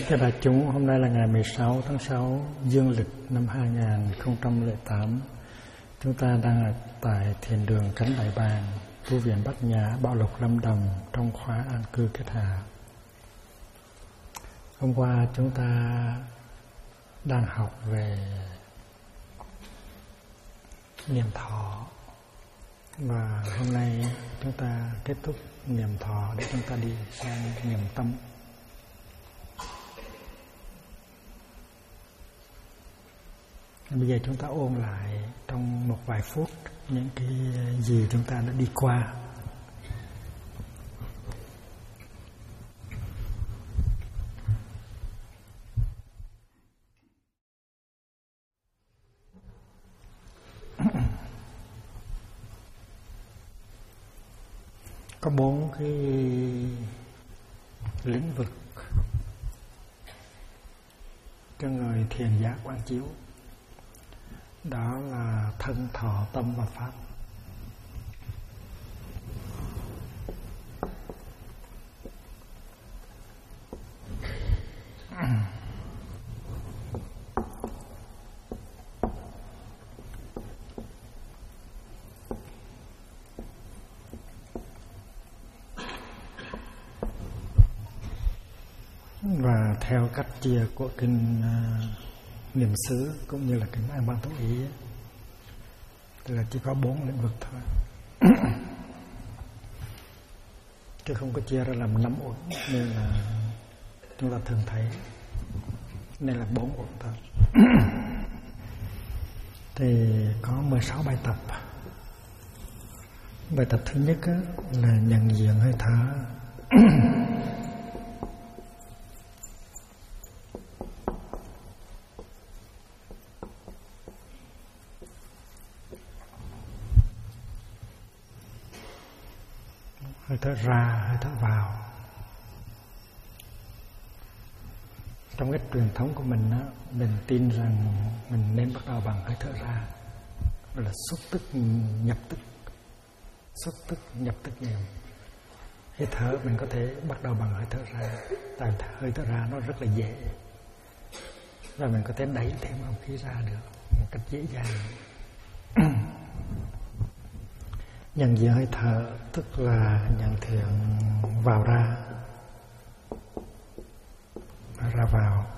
Thưa đại chúng, hôm nay là ngày 16 tháng 6 dương lịch năm 2008. Chúng ta đang ở tại thiền đường Cánh Đại Bàng, tu viện Bát Nhã, Bảo Lộc, Lâm Đồng trong khóa an cư kết hạ. Hôm qua chúng ta đang học về niệm thọ, và hôm nay chúng ta kết thúc niệm thọ để chúng ta đi sang niệm tâm. Bây giờ chúng ta ôn lại trong một vài phút những cái gì chúng ta đã đi qua. Có 4 cái lĩnh vực cho người thiền giác quán chiếu. Đó là thân, thọ, tâm và pháp. Và theo cách chia của kinh Niệm xứ cũng như là kinh An Ban Thủ Ý là chỉ có 4 lĩnh vực thôi, chứ không có chia ra làm 5 uẩn, nên là chúng ta thường thấy nên là 4 uẩn thôi. Thì có 16 bài tập. Bài tập thứ nhất là nhận diện hơi thở. Hơi thở ra, hơi thở vào. Trong cái truyền thống của mình á, mình tin rằng mình nên bắt đầu bằng hơi thở ra, đó là xuất tức nhập tức, xuất tức nhập tức niệm. Hơi thở mình có thể bắt đầu bằng hơi thở ra, tại hơi thở ra nó rất là dễ, và mình có thể đẩy thêm không khí ra được một cách dễ dàng. Nhận diện hơi thở tức là nhận thiện vào ra, ra vào.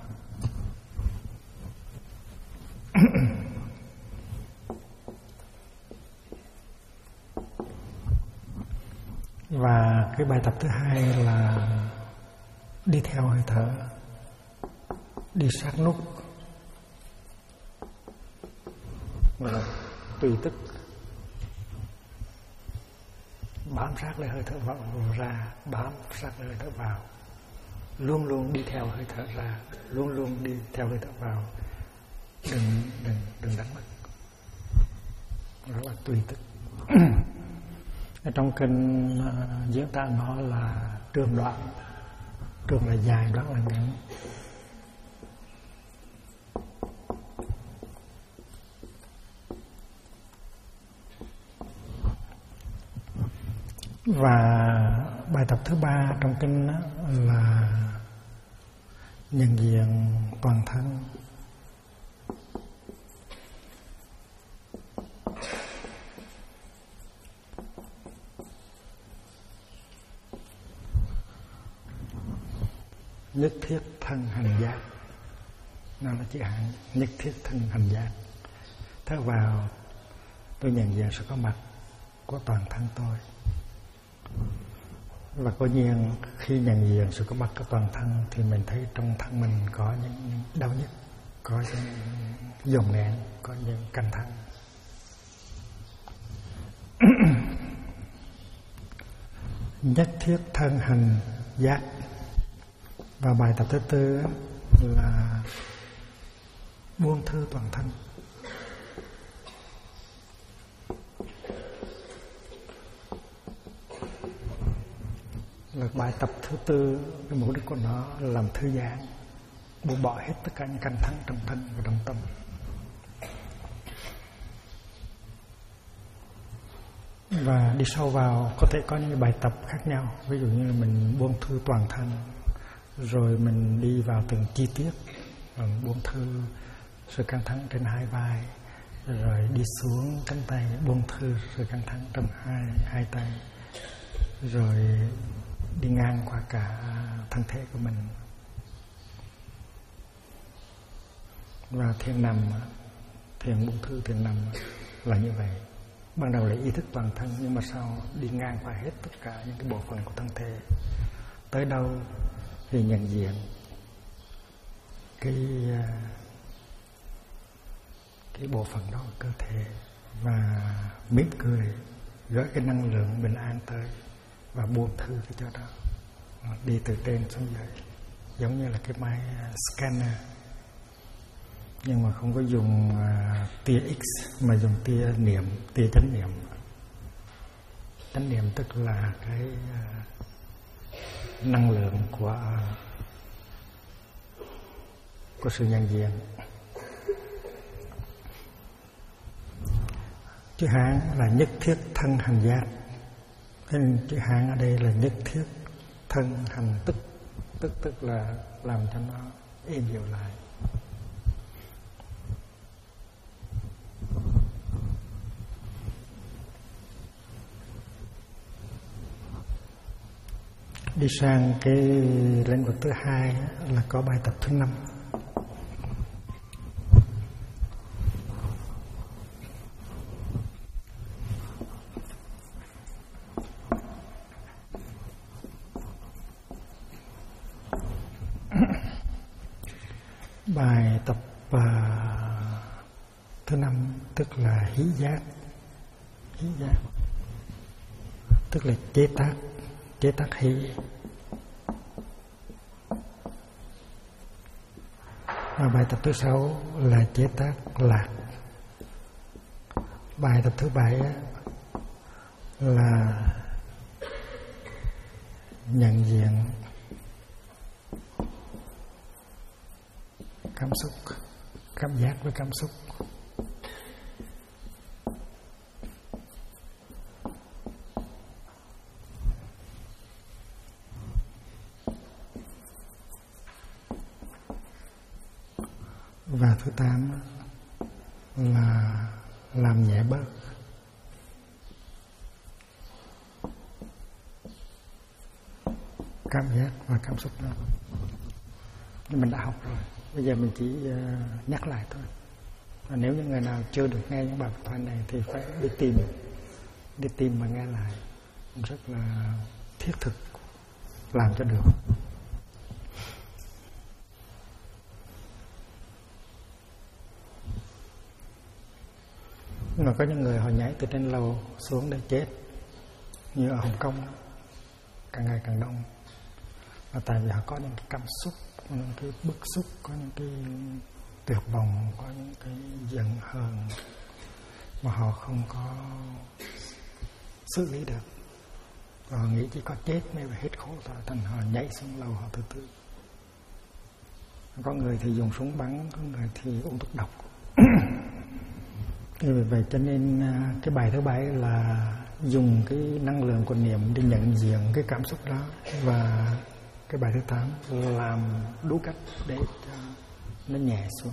Và cái bài tập thứ hai là đi theo hơi thở, đi sát nút, gọi là tùy tức, bám sát lấy hơi thở vào ra, bám sát lấy hơi thở vào, luôn luôn đi theo hơi thở ra, luôn luôn đi theo hơi thở vào, đừng đánh mất. Đó là tùy tức. Ở trong kinh diễn tả nó là trường đoạn, trường là dài, đoạn là ngắn. Và bài tập thứ 3 trong kinh là nhận diện toàn thân. Nhất thiết thân hành giác, nó là chữ Hán, nhất thiết thân hành giác. Thở vào, tôi nhận diện sự có mặt của toàn thân tôi. Và cố nhiên khi nhận diện sự có mặt của toàn thân thì mình thấy trong thân mình có những đau nhức, có những dồn nén, có những căng thẳng. Nhất thiết thân hành giác. Và bài tập thứ 4 là buông thư toàn thân. Là bài tập thứ 4, cái mục đích của nó là làm thư giãn, buông bỏ hết tất cả những căng thẳng trong thân và trong tâm. Và đi sâu vào có thể có những bài tập khác nhau. Ví dụ như là mình buông thư toàn thân, Rồi mình đi vào từng chi tiết, buông thư sự căng thẳng trên hai vai, rồi đi xuống cánh tay, buông thư sự căng thẳng trong hai tay, rồi đi ngang qua cả thân thể của mình. Và thiền nằm, thiền buông thư, thiền nằm là như vậy. Ban đầu là ý thức toàn thân, nhưng mà sau đi ngang qua hết tất cả những cái bộ phận của thân thể. Tới đâu thì nhận diện cái bộ phận đó của cơ thể và mỉm cười, gửi cái năng lượng bình an tới và buông thư cái chỗ đó, đi từ trên xuống dưới, giống như là cái máy scanner, nhưng mà không có dùng tia X mà dùng tia niệm, tia chánh niệm. Chánh niệm tức là cái năng lượng của sự nhận diện. Chữ Hán là nhất thiết thân hành giác, thế nên chữ Hán ở đây là nhất thiết thân hành tức, tức là làm cho nó êm dịu lại. Đi sang cái lĩnh vực thứ hai là có bài tập thứ 5. Bài tập thứ 5 tức là hí giác. Hí giác tức là chế tác hí. Và bài tập thứ 6 là chế tác lạc. Bài tập thứ 7 là nhận diện cảm xúc, cảm giác với cảm xúc. Và thứ 8 là làm nhẹ bớt. Cảm giác và cảm xúc đó. Nhưng mình đã học rồi, bây giờ mình chỉ nhắc lại thôi. Và nếu những người nào chưa được nghe những bài pháp thoại này thì phải đi tìm mà nghe lại. Rất là thiết thực, làm cho được. Nhưng mà có những người họ nhảy từ trên lầu xuống để chết, như ở Hồng Kông càng ngày càng đông. Và tại vì họ có những cái cảm xúc, có những cái bức xúc, có những cái tuyệt vọng, có những cái giận hờn mà họ không có xử lý được. Và họ nghĩ chỉ có chết mới hết khổ thôi, thành họ nhảy xuống lầu, họ tự tử. Có người thì dùng súng bắn, có người thì uống thuốc độc. Vì vậy cho nên cái bài thứ 7 là dùng cái năng lượng của niệm để nhận diện cái cảm xúc đó. Và cái bài thứ 8 là làm đúng cách để cho nó nhẹ xuống.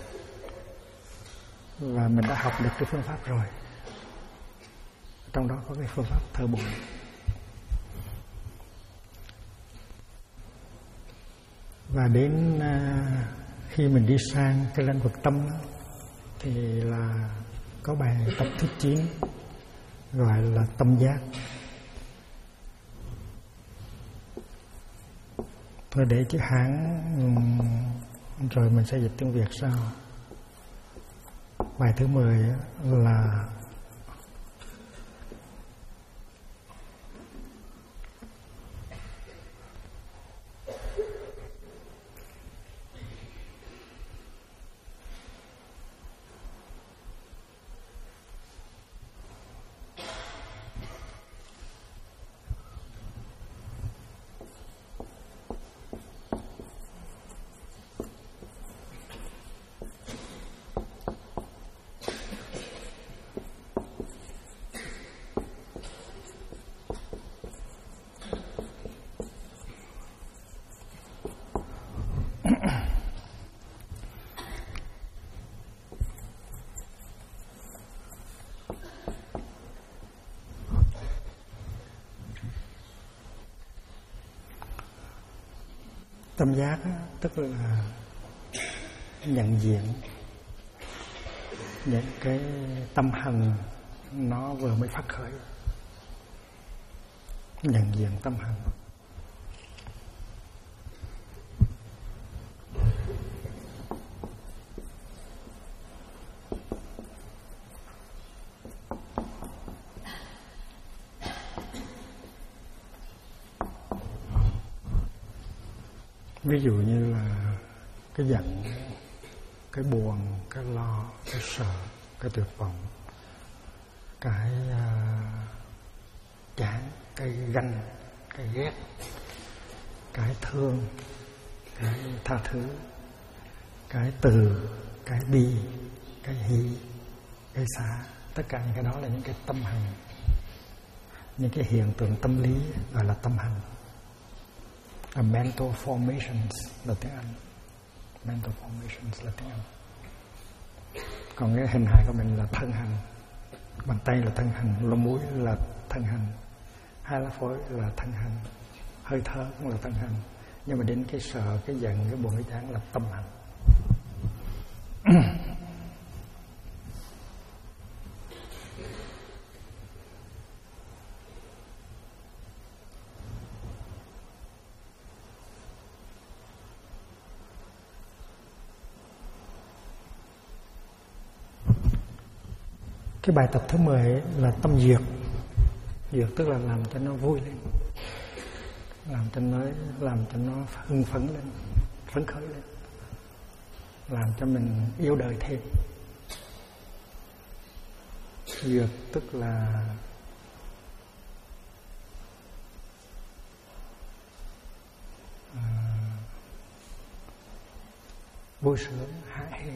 Và mình đã học được cái phương pháp rồi. Trong đó có cái phương pháp thở bụng. Và đến khi mình đi sang cái lĩnh vực tâm thì là có bài tập thứ 9 gọi là tâm giác. Thôi để chữ Hán rồi mình sẽ dịch tiếng Việt sau. Bài thứ 10 là Tâm giác đó, tức là nhận diện những cái tâm hành nó vừa mới phát khởi. Nhận diện tâm hành. Ví dụ như là cái giận, cái buồn, cái lo, cái sợ, cái tuyệt vọng, cái chán, cái ganh, cái ghét, cái thương, cái tha thứ, cái từ, cái bi, cái hỷ, cái xả. Tất cả những cái đó là những cái tâm hành, những cái hiện tượng tâm lý gọi là tâm hành. Mental formations là tiếng Anh. Mental formations là tiếng Anh. Còn cái hình hài của mình là thân hành. Bàn tay là thân hành, lỗ mũi là thân hành, hai lá phổi là thân hành, hơi thở cũng là thân hành. Nhưng mà đến cái sợ, cái giận, cái buồn, cái chán là tâm hành. Cái bài tập thứ 10 là tâm duyệt. Duyệt tức là làm cho nó vui lên, làm cho nó hưng phấn lên, phấn khởi lên, làm cho mình yêu đời thêm. Duyệt tức là vui sướng, hạ hê.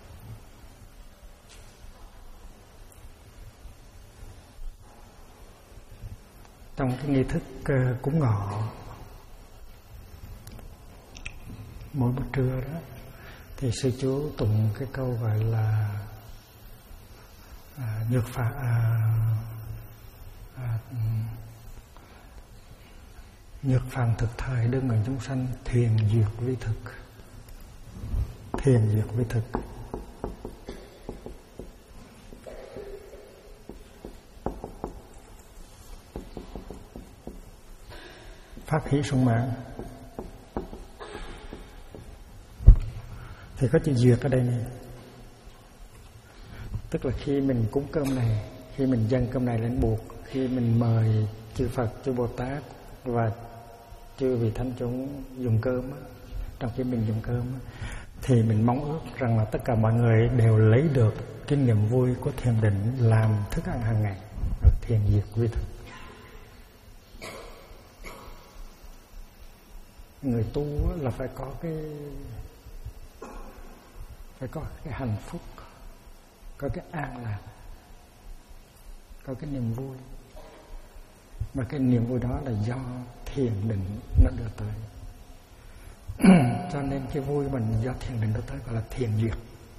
Trong cái nghi thức cúng ngọ mỗi bữa trưa đó thì sư chú tụng cái câu gọi là nhược phàm thực thời đương người chúng sanh, thiền duyệt vi thực. Thiền duyệt vi thực. Pháp hỷ sung mãn. Thì có chữ duyệt ở đây này. Tức là khi mình cúng cơm này, khi mình dâng cơm này lên bụt, khi mình mời chư Phật, chư Bồ Tát và chư vị thánh chúng dùng cơm, trong khi mình dùng cơm thì mình mong ước rằng là tất cả mọi người đều lấy được cái niềm vui của thiền định làm thức ăn hàng ngày, được thiền duyệt vi thực. Người tu là phải có cái hạnh phúc, có cái an lạc, có cái niềm vui. Mà cái niềm vui đó là do thiền định nó đưa tới. Cho nên cái vui mình do thiền định đưa tới gọi là thiền duyệt.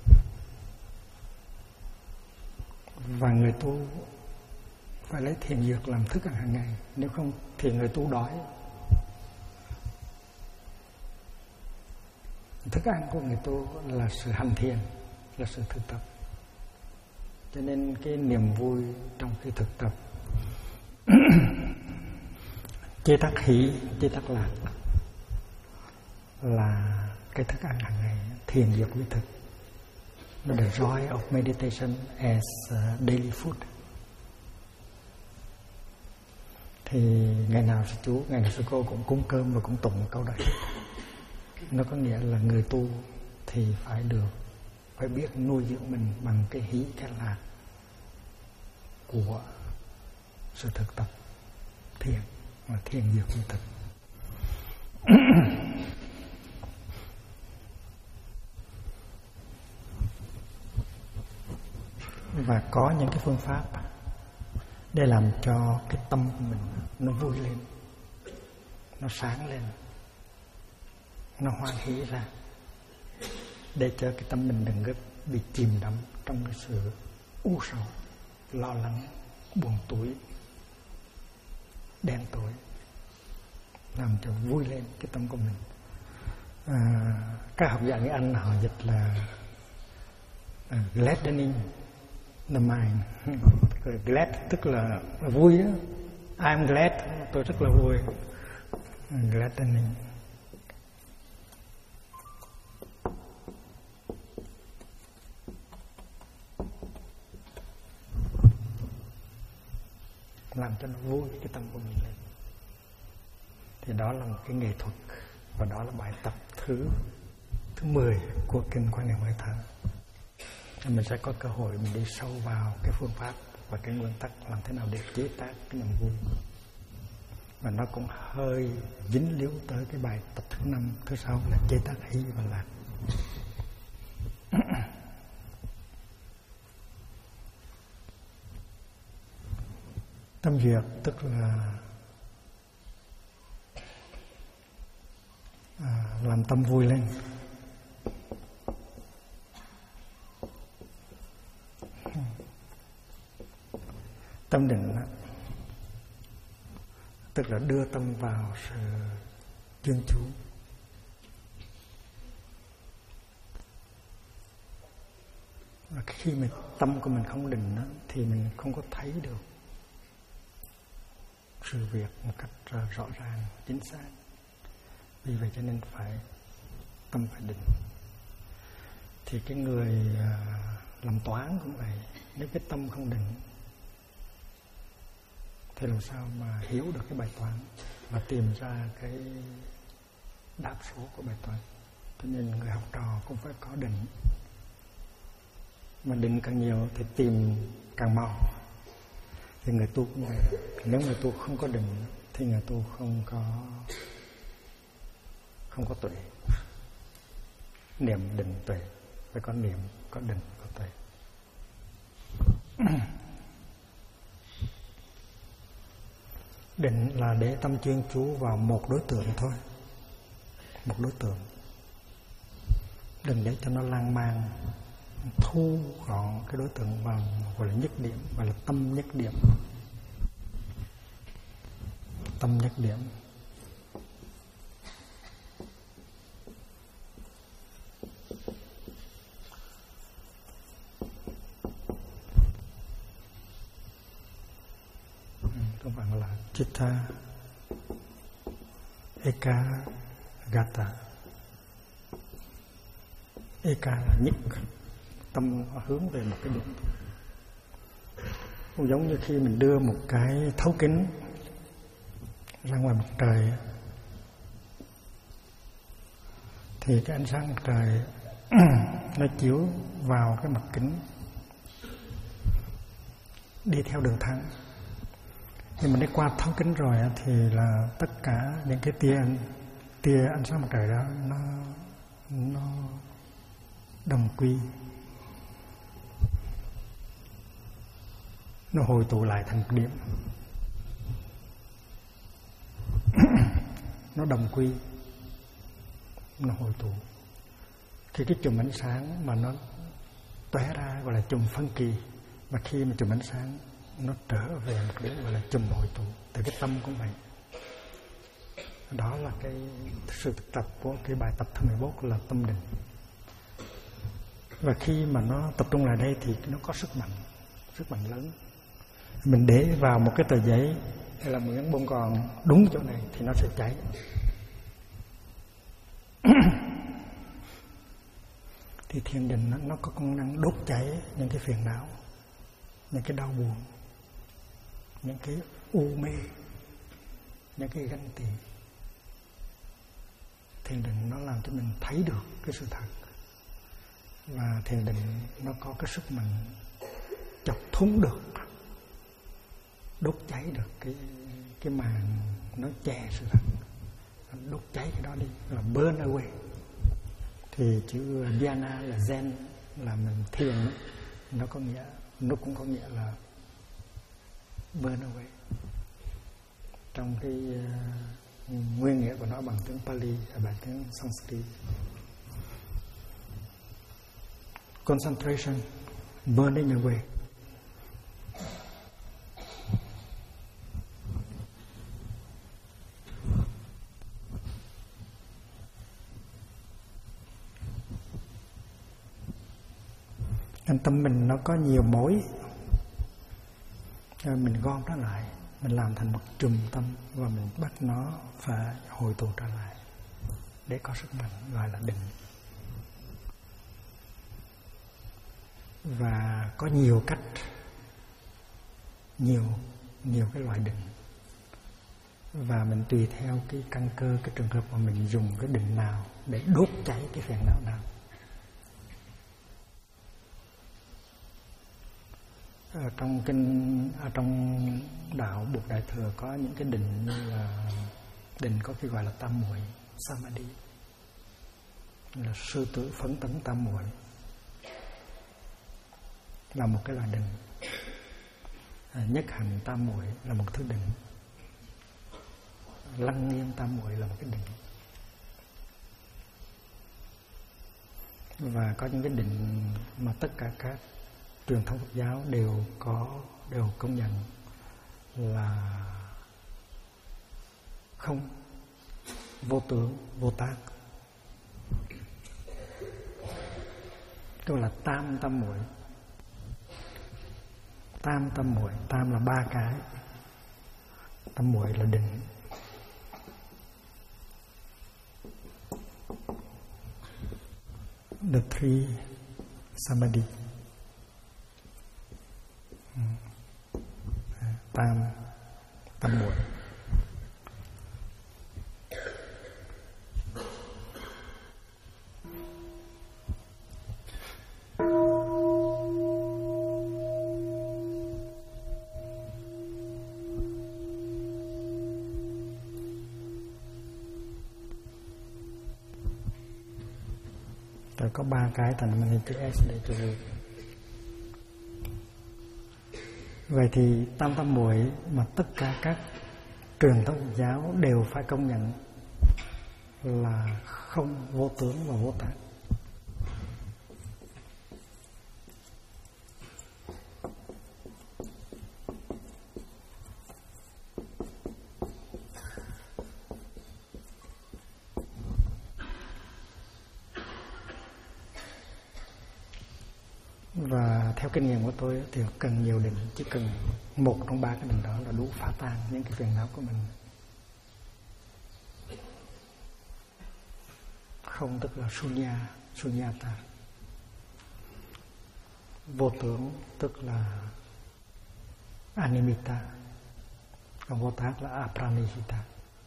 Và người tu phải lấy thiền duyệt làm thức ăn hàng ngày, nếu không thì người tu đói. Thức ăn của người tu là sự hành thiền, là sự thực tập. Cho nên cái niềm vui trong khi thực tập chế tác hỷ, chế tác lạc là cái thức ăn hàng ngày, thiền duyệt vi thực. The joy of meditation as daily food. Thì ngày nào sư chú, ngày nào sư cô cũng cúng cơm và cũng tụng câu đấy. Nó có nghĩa là người tu thì phải biết nuôi dưỡng mình bằng cái hỷ, cái lạc của sự thực tập thiền, và thiền duyệt vi thực. Và có những cái phương pháp để làm cho cái tâm của mình nó vui lên, nó sáng lên, nó hoan hỷ ra, để cho cái tâm mình đừng có bị chìm đắm trong cái sự u sầu, lo lắng, buồn tủi, đen tối, làm cho vui lên cái tâm của mình. Các học giả người Anh họ dịch là gladdening the mind. Glad tức là vui đó. I'm glad, tôi rất là vui. Gladdening. Làm cho nó vui cái tâm của mình lên. Thì đó là một cái nghệ thuật. Và đó là bài tập thứ 10 của Kinh Quan Niệm Hơi Thở. Mình sẽ có cơ hội mình đi sâu vào cái phương pháp và cái nguyên tắc làm thế nào để chế tác cái niềm vui. Và nó cũng hơi dính líu tới cái bài tập thứ 5, thứ 6 là chế tác hỷ và lạc. Tâm duyệt tức là làm tâm vui lên. Tâm định tức là đưa tâm vào sự chuyên chú. Và khi mà tâm của mình không định thì mình không có thấy được sự việc một cách rõ ràng, chính xác. Vì vậy cho nên tâm phải định. Thì cái người làm toán cũng vậy, nếu cái tâm không định thì làm sao mà hiểu được cái bài toán và tìm ra cái đáp số của bài toán. Cho nên người học trò cũng phải có định. Mà định càng nhiều thì tìm càng mau. Thì người tu cũng vậy. Nếu người tu không có định thì người tu không có tuệ. Niệm định tuệ. Phải có niệm, có định, có tuệ. Định là để tâm chuyên chú vào một đối tượng thôi. Một đối tượng. Đừng để cho nó lan man. Thu gọn cái đối tượng vào gọi là nhất điểm, gọi là tâm nhất điểm. Tâm nhất điểm. Các bạn là Chitta Ekagata. Eka là nhất, tâm hướng về một cái điểm. Cũng giống như khi mình đưa một cái thấu kính ra ngoài mặt trời thì cái ánh sáng mặt trời nó chiếu vào cái mặt kính đi theo đường thẳng. Nhưng mà đi qua thấu kính rồi thì là tất cả những cái tia ánh sáng mặt trời đó nó đồng quy, nó hồi tụ lại thành một điểm. Nó đồng quy, nó hồi tụ. Khi cái chùm ánh sáng mà nó tóe ra gọi là chùm phân kỳ, và khi mà chùm ánh sáng nó trở về một điểm gọi là chùm hội tụ. Từ cái tâm cũng vậy. Đó là cái sự thực tập của cái bài tập thứ 11 là tâm định. Và khi mà nó tập trung lại đây thì nó có sức mạnh lớn. Mình để vào một cái tờ giấy hay là một miếng bông còn đúng chỗ này thì nó sẽ cháy. Thì thiền định nó có công năng đốt cháy những cái phiền não, những cái đau buồn, những cái u mê, những cái ganh tị. Thiền định nó làm cho mình thấy được cái sự thật. Và thiền định nó có cái sức mạnh chọc thúng được, đốt cháy được cái màn nó che sự thật, đốt cháy cái đó đi, là burn away. Thì chữ dhyana là zen, là mình thiền, nó cũng có nghĩa là burn away. Trong cái nguyên nghĩa của nó bằng tiếng Pali và bằng tiếng Sanskrit. Concentration, burning away. Nên tâm mình nó có nhiều mối, rồi mình gom nó lại, mình làm thành một chùm tâm và mình bắt nó phải hồi tụ trở lại để có sức mạnh, gọi là định. Và có nhiều cách, nhiều cái loại định, và mình tùy theo cái căn cơ, cái trường hợp mà mình dùng cái định nào để đốt cháy cái phiền não nào. Trong đạo Bụt Đại Thừa có những cái định như là định có cái gọi là tam muội samadhi, là sư tử phấn tấn tam muội, là một cái loại định. Nhất hành tam muội là một thứ định. Lăng nghiêm tam muội là một cái định. Và có những cái định mà tất cả các truyền thống Phật giáo đều công nhận là không, vô tướng, vô tác. Tức là tam tâm muội. Tam tâm muội, tam là ba cái, tâm muội là định. The three samadhi. Tam muội. Rồi có ba cái thành mình chữ S để cho vui. Vậy thì tam tâm muội mà tất cả các truyền thống giáo đều phải công nhận là không, vô tướng và vô tác. Và theo kinh nghiệm của tôi thì cần nhiều định, chỉ cần một trong ba cái định đó là đủ phá tan những cái phiền não của mình. Không tức là sunyata. Vô tướng tức là animita. Còn vô tác là apranihita.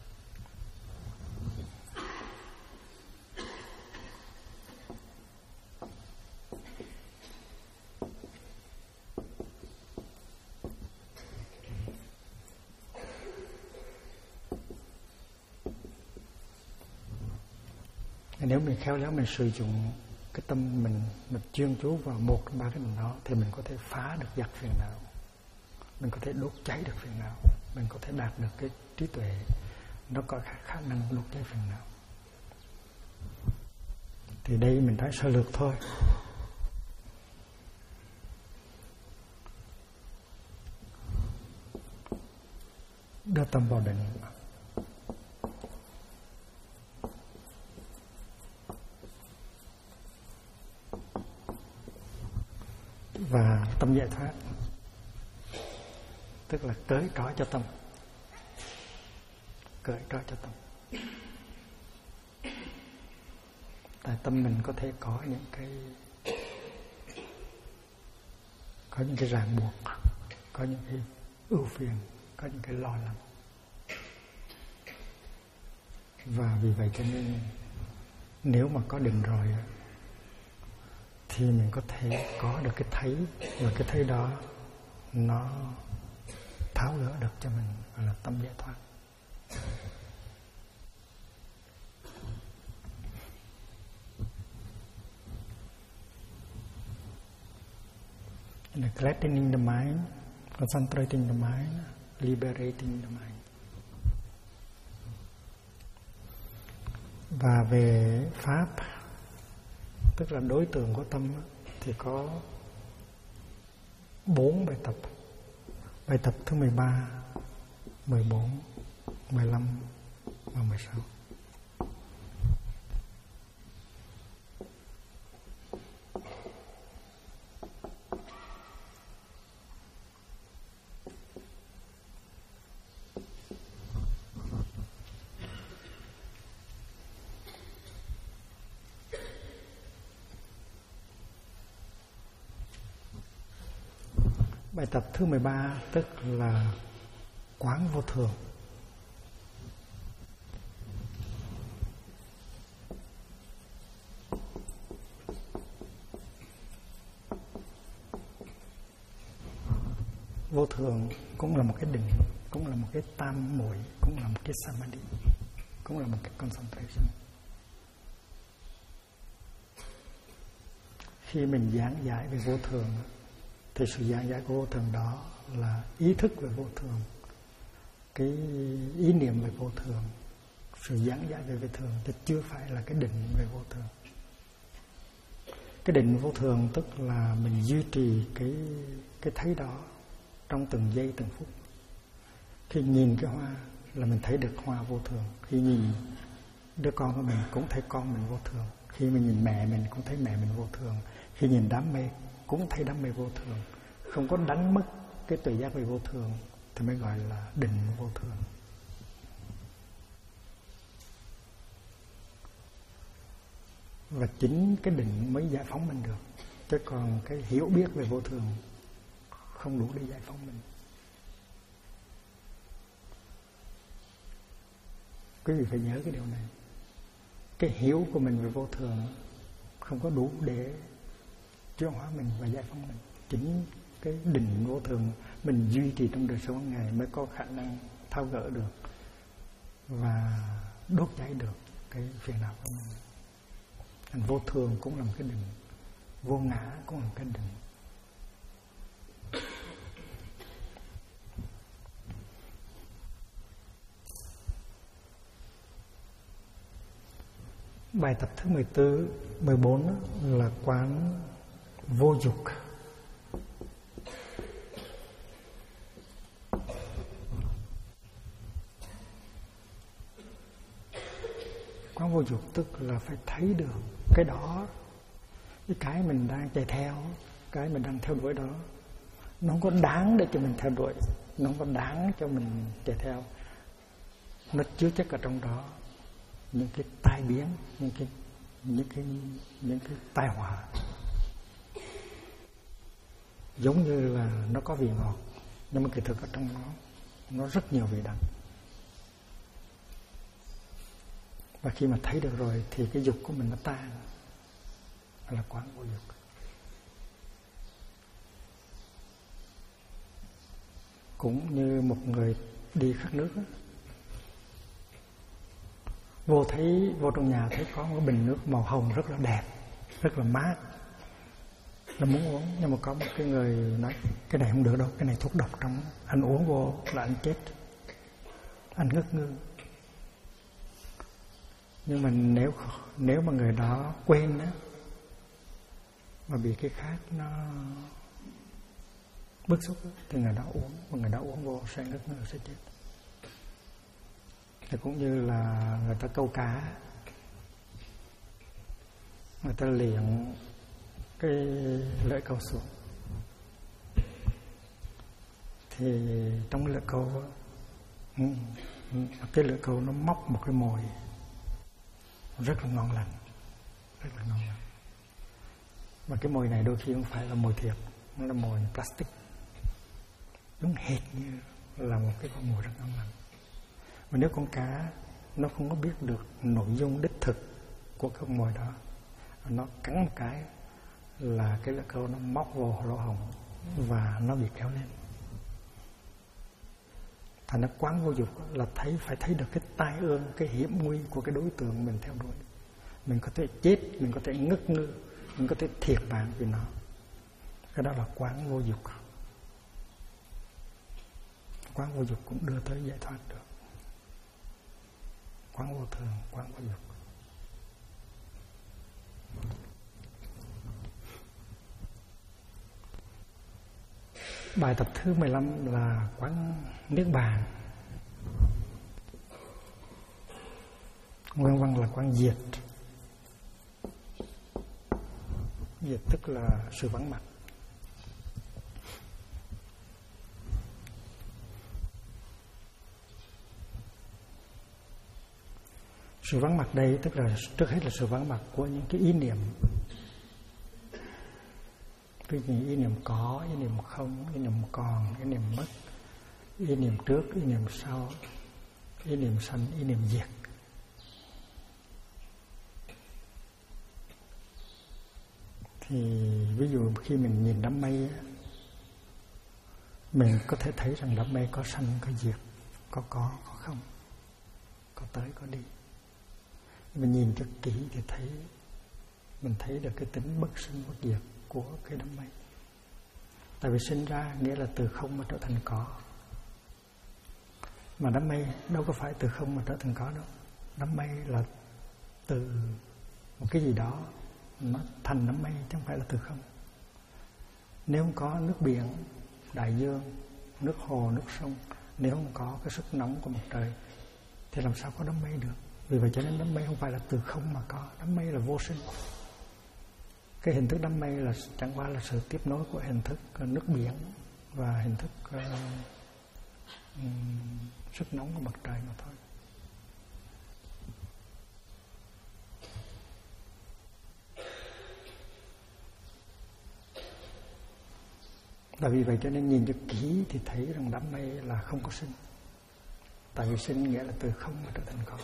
Nếu mình khéo léo mình sử dụng cái tâm mình chuyên chú vào một trong ba cái định đó thì mình có thể phá được giặc phiền não, mình có thể đốt cháy được phiền não, mình có thể đạt được cái trí tuệ nó có khả năng đốt cháy phiền não. Thì đây mình nói sơ lược thôi. Đưa tâm vào định. Và tâm giải thoát, tức là cởi trói cho tâm. Cởi trói cho tâm. Tại tâm mình có thể có những cái ràng buộc, có những cái ưu phiền, có những cái lo lắng. Và vì vậy cho nên nếu mà có định rồi thì mình có thể có được cái thấy, và cái thấy đó nó tháo gỡ được cho mình, gọi là tâm giải thoát. Collecting the mind, concentrating the mind, liberating the mind. Và về pháp, tức là đối tượng của tâm thì có 4 bài tập. Bài tập thứ 13, 14, 15 và 16. Bài tập thứ 13 tức là quán vô thường. Vô thường cũng là một cái định, cũng là một cái tam muội, cũng là một cái samadhi, cũng là một cái concentration. Khi mình giảng giải về vô thường thì sự giảng giải của vô thường đó là ý thức về vô thường, cái ý niệm về vô thường, sự giảng giải về vô thường, chứ chưa phải là cái định về vô thường. Cái định vô thường tức là mình duy trì cái thấy đó trong từng giây từng phút. Khi nhìn cái hoa là mình thấy được hoa vô thường. Khi nhìn đứa con của mình cũng thấy con mình vô thường. Khi mình nhìn mẹ mình cũng thấy mẹ mình vô thường. Khi nhìn đám mây cũng thấy đám mây vô thường. Không có đánh mất cái tuệ giác về vô thường thì mới gọi là định vô thường. Và chính cái định mới giải phóng mình được. Chứ còn cái hiểu biết về vô thường không đủ để giải phóng mình. Quý vị phải nhớ cái điều này. Cái hiểu của mình về vô thường không có đủ để chuyển hóa mình và giải phóng mình. Chính cái định vô thường mình duy trì trong đời sống ngày mới có khả năng tháo gỡ được và đốt cháy được cái phiền não của mình. Thành vô thường cũng là một cái định, vô ngã cũng là một cái định. Bài tập thứ 14 là quán vô dục. Quán vô dục tức là phải thấy được cái đó, cái mình đang chạy theo, cái mình đang theo đuổi đó, nó không có đáng để cho mình theo đuổi, nó không có đáng cho mình chạy theo. Nó chứa chất ở trong đó những cái tai biến, những cái tai họa. Giống như là nó có vị ngọt, nhưng mà kỳ thực ở trong nó rất nhiều vị đắng. Và khi mà thấy được rồi thì cái dục của mình nó tan, là quán vô dục. Cũng như một người đi khát nước đó. Vô trong nhà thấy có một bình nước màu hồng rất là đẹp, rất là mát, là muốn uống, nhưng mà có một cái người nói cái này không được đâu, cái này thuốc độc trong, anh uống vô là anh chết, anh ngất ngư. Nhưng mà nếu mà người đó quên đó, mà bị cái khát nó bức xúc đó, thì người đó uống, và người đó uống vô sẽ ngất ngư, sẽ chết. Thì cũng như là người ta câu cá, người ta liệng cái lưỡi câu xuống, thì trong lưỡi câu cái lưỡi câu nó móc một cái mồi rất là ngon lành, rất là ngon lành. Và cái mồi này đôi khi không phải là mồi thiệt, nó là mồi plastic, đúng hệt như là một cái con mồi rất ngon lành. Mà nếu con cá nó không có biết được nội dung đích thực của con mồi đó, nó cắn một cái là cái lưỡi câu nó móc vô lỗ hổng và nó bị kéo lên. Thành nó quán vô dục là phải thấy được cái tai ương, cái hiểm nguy của cái đối tượng mình theo đuổi. Mình có thể chết, mình có thể ngất ngư, mình có thể thiệt mạng vì nó. Cái đó là quán vô dục. Quán vô dục cũng đưa tới giải thoát được. Quán vô thường, quán vô dục. Bài tập thứ 15 là quán niết bàn. Nguyên văn là quán diệt. Diệt tức là sự vắng mặt. Sự vắng mặt đây tức là trước hết là sự vắng mặt của những cái ý niệm. Ví dụ ý niệm có, ý niệm không, ý niệm còn, ý niệm mất, ý niệm trước, ý niệm sau, ý niệm sanh, ý niệm diệt. Thì ví dụ khi mình nhìn đám mây, mình có thể thấy rằng đám mây có sanh, có diệt, có không, có tới, có đi. Mình nhìn cho kỹ thì mình thấy được cái tính bất sinh bất diệt của cái đám mây. Tại vì sinh ra nghĩa là từ không mà trở thành có. Mà đám mây đâu có phải từ không mà trở thành có đâu. Đám mây là từ một cái gì đó nó thành đám mây, chứ không phải là từ không. Nếu không có nước biển, đại dương, nước hồ, nước sông, nếu không có cái sức nóng của mặt trời thì làm sao có đám mây được. Vì vậy cho nên đám mây không phải là từ không mà có. Đám mây là vô sinh. Cái hình thức đám mây là chẳng qua là sự tiếp nối của hình thức nước biển và hình thức sức nóng của mặt trời mà thôi. Và vì vậy cho nên nhìn cho kỹ thì thấy rằng đám mây là không có sinh. Tại vì sinh nghĩa là từ không mà trở thành có.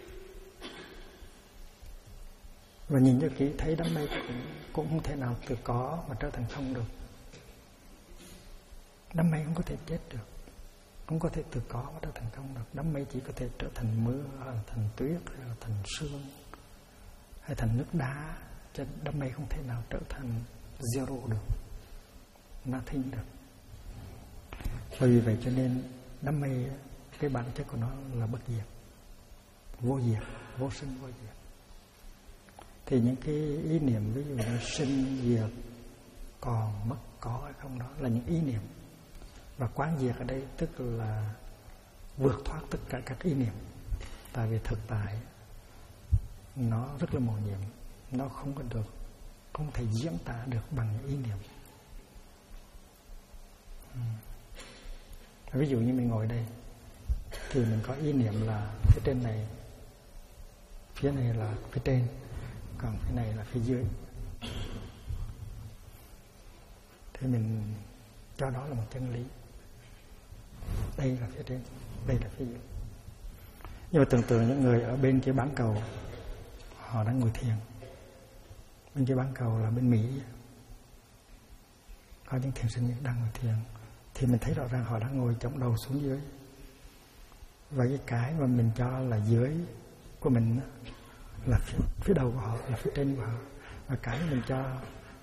Và nhìn cho kỹ thấy đám mây cũng không thể nào từ có mà trở thành không được. Đám mây không có thể chết được, không có thể từ có mà trở thành không được. Đám mây chỉ có thể trở thành mưa, hay là thành tuyết, hay là thành sương, hay thành nước đá. Chứ đám mây không thể nào trở thành zero được, nothing được. Bởi vì vậy cho nên đám mây, cái bản chất của nó là bất diệt, vô diệt, vô sinh vô diệt. Thì những cái ý niệm ví dụ như sinh, diệt, còn, mất, có hay không, đó là những ý niệm. Và quán diệt ở đây tức là vượt thoát tất cả các ý niệm. Tại vì thực tại nó rất là mầu nhiệm, nó không thể diễn tả được bằng ý niệm. Ví dụ như mình ngồi đây thì mình có ý niệm là phía trên này, phía này là phía trên, còn phía này là phía dưới. Thì mình cho đó là một chân lý. Đây là phía trên, đây là phía dưới. Nhưng mà tưởng tượng những người ở bên kia bán cầu, họ đang ngồi thiền. Bên kia bán cầu là bên Mỹ, có những thiền sinh đang ngồi thiền. Thì mình thấy rõ ràng họ đang ngồi chống đầu xuống dưới. Và cái mà mình cho là dưới của mình là phía đầu của họ, là phía trên của họ. Và cái mình cho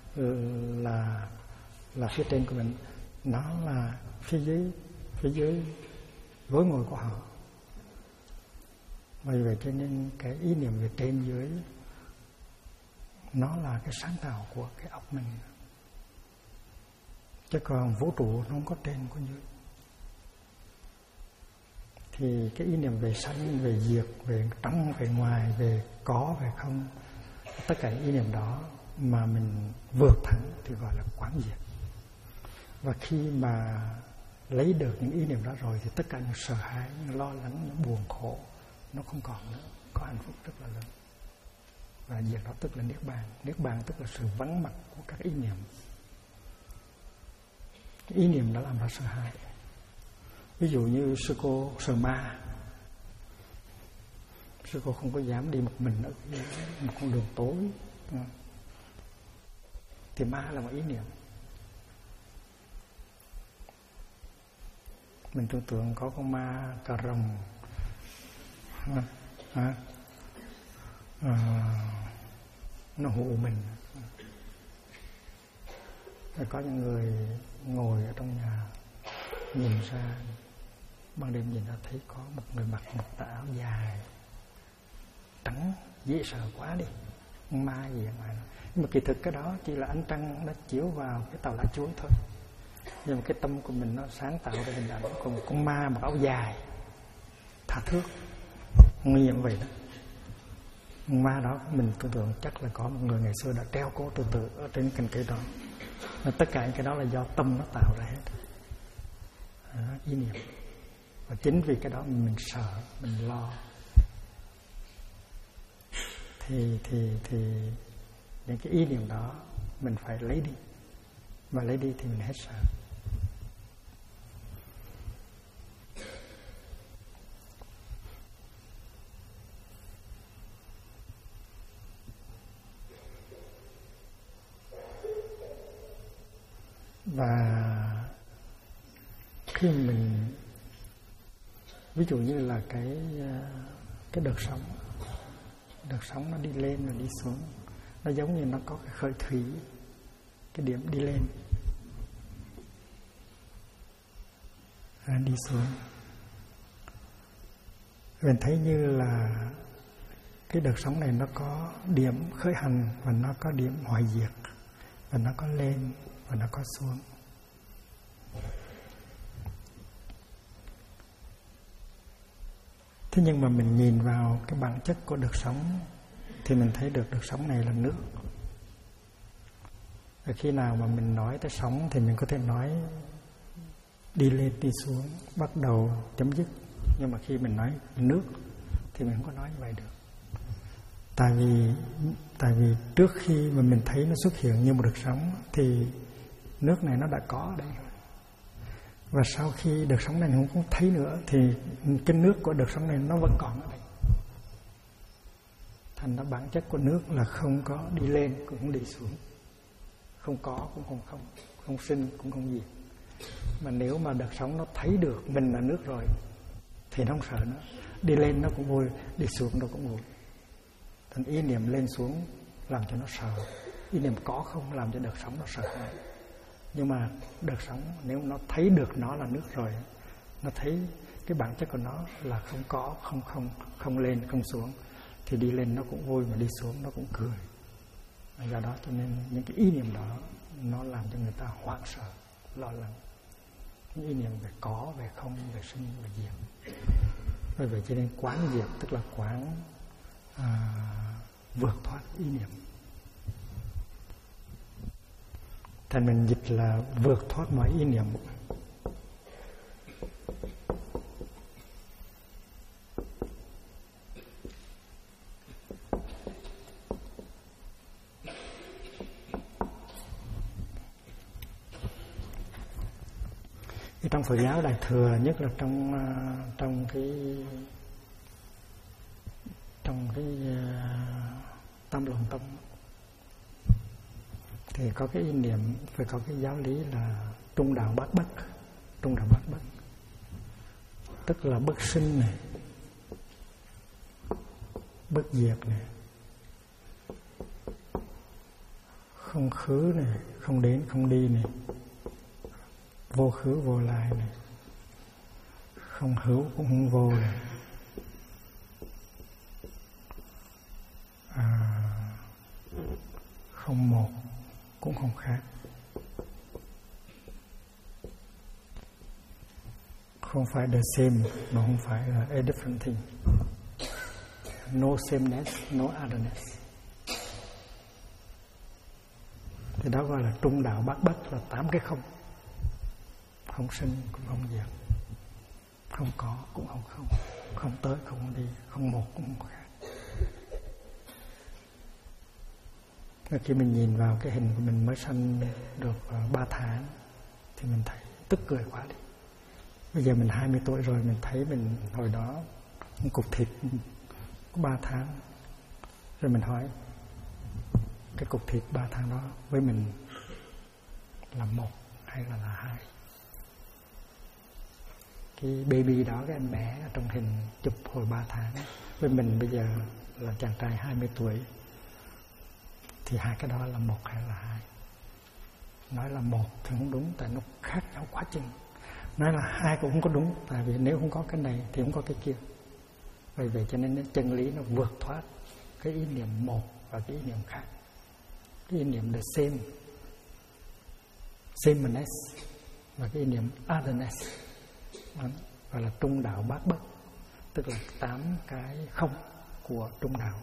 là phía trên của mình, nó là phía dưới gối ngồi của họ. Vì vậy cho nên cái ý niệm về trên dưới nó là cái sáng tạo của cái óc mình. Chứ còn vũ trụ nó không có trên có dưới. Thì cái ý niệm về sanh, về diệt, về trong, về ngoài, về có, về không, tất cả những ý niệm đó mà mình vượt thẳng thì gọi là quán diệt. Và khi mà lấy được những ý niệm đó rồi thì tất cả những sợ hãi, những lo lắng, những buồn khổ nó không còn nữa, có hạnh phúc rất là lớn. Và diệt đó tức là niết bàn. Niết bàn tức là sự vắng mặt của các ý niệm. Ý niệm đã làm ra sợ hãi. Ví dụ như sư cô sợ ma, sư cô không có dám đi một mình ở một con đường tối, thì ma là một ý niệm. Mình tưởng tượng có con ma cà rồng nó hù mình. Rồi có những người ngồi ở trong nhà nhìn ra, ban đêm nhìn ra thấy có một người mặc một tà áo dài trắng, dễ sợ quá đi, ma gì vậy. Nhưng mà kỳ thực cái đó chỉ là ánh trăng nó chiếu vào cái tàu lá chuối thôi. Nhưng mà cái tâm của mình nó sáng tạo ra hình ảnh còn con ma mặc áo dài tha thước, nguy hiểm vậy đó. Con ma đó mình tưởng tượng chắc là có một người ngày xưa đã treo cổ tự tử ở trên cành cây đó. Và tất cả những cái đó là do tâm nó tạo ra hết. Ý niệm. Và chính vì cái đó mình sợ, mình lo, thì những cái ý niệm đó mình phải lấy đi. mà lấy đi thì mình hết sợ. Và khi mình ví dụ như là cái đợt sóng nó đi lên và đi xuống, nó giống như nó có cái khởi thủy, cái điểm đi lên đi xuống. Mình thấy như là cái đợt sóng này nó có điểm khởi hành và nó có điểm hoại diệt, và nó có lên và nó có xuống. Thế nhưng mà mình nhìn vào cái bản chất của đợt sóng thì mình thấy được đợt sóng này là nước. Và khi nào mà mình nói tới sóng thì mình có thể nói đi lên đi xuống, bắt đầu chấm dứt. Nhưng mà khi mình nói nước thì mình không có nói như vậy được. Tại vì trước khi mà mình thấy nó xuất hiện như một đợt sóng thì nước này nó đã có ở đây rồi. Và sau khi đợt sóng này không thấy nữa thì cái nước của đợt sóng này nó vẫn còn ở đây. Thành ra bản chất của nước là không có đi lên cũng không đi xuống, không có cũng không, không sinh cũng không diệt. Mà nếu mà đợt sóng nó thấy được mình là nước rồi thì nó không sợ nữa. Đi lên nó cũng vui, đi xuống nó cũng vui. Thành ý niệm lên xuống làm cho nó sợ, ý niệm có không làm cho đợt sóng nó sợ hãi. Nhưng mà đợt sóng nếu nó thấy được nó là nước rồi, nó thấy cái bản chất của nó là không có, không lên, không xuống, thì đi lên nó cũng vui mà đi xuống nó cũng cười. Do đó cho nên những cái ý niệm đó nó làm cho người ta hoảng sợ, lo lắng. Những ý niệm về có, về không, về sinh, về diệt. Bởi vậy cho nên quán diệt tức là quán vượt thoát ý niệm. Thành mình dịch là vượt thoát mọi ý niệm. Trong Phật giáo Đại Thừa, nhất là trong cái Tam Luận Tông thì có cái ý niệm, phải có cái giáo lý là trung đạo bát bất. Trung đạo bát bất tức là bất sinh này, bất diệt này, không khứ này, không đến không đi này, vô khứ vô lai này, không hữu cũng không vô này, không một cũng không khác, không phải the same mà không phải là a different thing, no sameness, no otherness. Thì đó gọi là trung đạo bát bất, là 8 cái không. Không sinh cũng không diệt, không có cũng không, không tới không đi, không một cũng không khác. Khi mình nhìn vào cái hình của mình mới sanh được 3 tháng thì mình thấy tức cười quá đi. Bây giờ mình 20 tuổi rồi, mình thấy mình hồi đó một cục thịt có 3 tháng. Rồi mình hỏi cái cục thịt 3 tháng đó với mình là 1 hay là 2? Cái baby đó, cái em bé ở trong hình chụp hồi 3 tháng với mình bây giờ là chàng trai 20 tuổi, thì hai cái đó là 1 hay là 2? Nói là 1 thì không đúng, tại nó khác nhau quá chừng. Nói là 2 cũng không có đúng, tại vì nếu không có cái này thì không có cái kia. Vì vậy cho nên chân lý nó vượt thoát cái ý niệm 1 và cái ý niệm khác. Cái ý niệm the sameness và cái ý niệm otherness, gọi là trung đạo bát bất, tức là 8 cái không của trung đạo.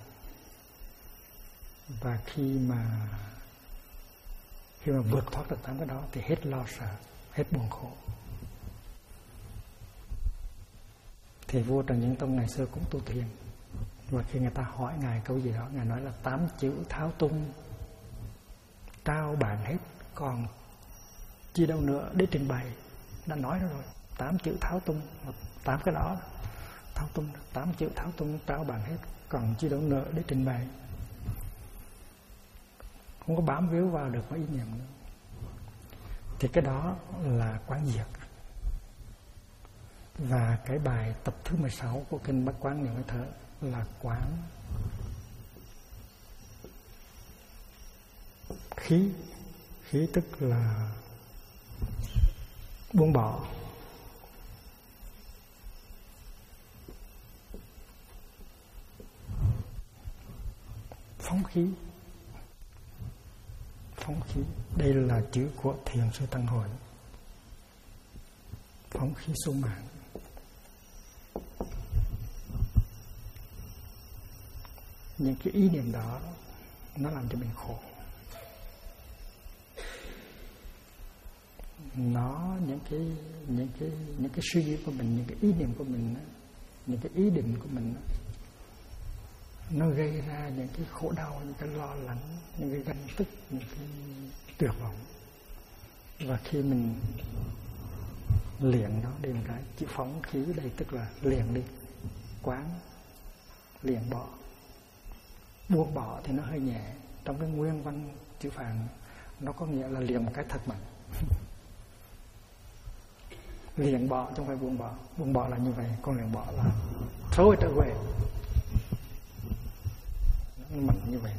Và khi mà vượt thoát được 8 cái đó thì hết lo sợ, hết buồn khổ. Thì vua Trần Nhân Tông ngày xưa cũng tu thiền, và khi người ta hỏi ngài câu gì đó, ngài nói là 8 chữ tháo tung, trao bạn hết, còn chi đâu nữa để trình bày. Đã nói rồi, 8 chữ tháo tung, 8 cái đó tháo tung, 8 chữ tháo tung trao bằng hết, còn chi đâu nữa để trình bày. Không có bám víu vào được cái ý niệm nữa. Thì cái đó là quán diệt. Và cái bài tập thứ 16 của kinh Bát Quán Niệm Hơi Thở là quán khí. Khí tức là buông bỏ. Phóng khí. Phóng khí. Đây là chữ của Thiền sư Tăng Hội. Phóng khí sung mãn. Những cái ý niệm đó nó làm cho mình khổ. Nó những cái suy nghĩ của mình, những cái ý niệm của mình, những cái ý định của mình, nó gây ra những cái khổ đau, những cái lo lắng, những cái ganh tức, những cái tuyệt vọng. Và khi mình liền nó đi một cái chữ phóng khí đây, tức là liền đi, quán, liền bỏ. Buông bỏ thì nó hơi nhẹ. Trong cái nguyên văn chữ Phạn nó có nghĩa là liền một cái thật mạnh. Liền bỏ chứ không phải buông bỏ. Buông bỏ là như vậy, còn liền bỏ là throw it away. Nó mạnh như vậy.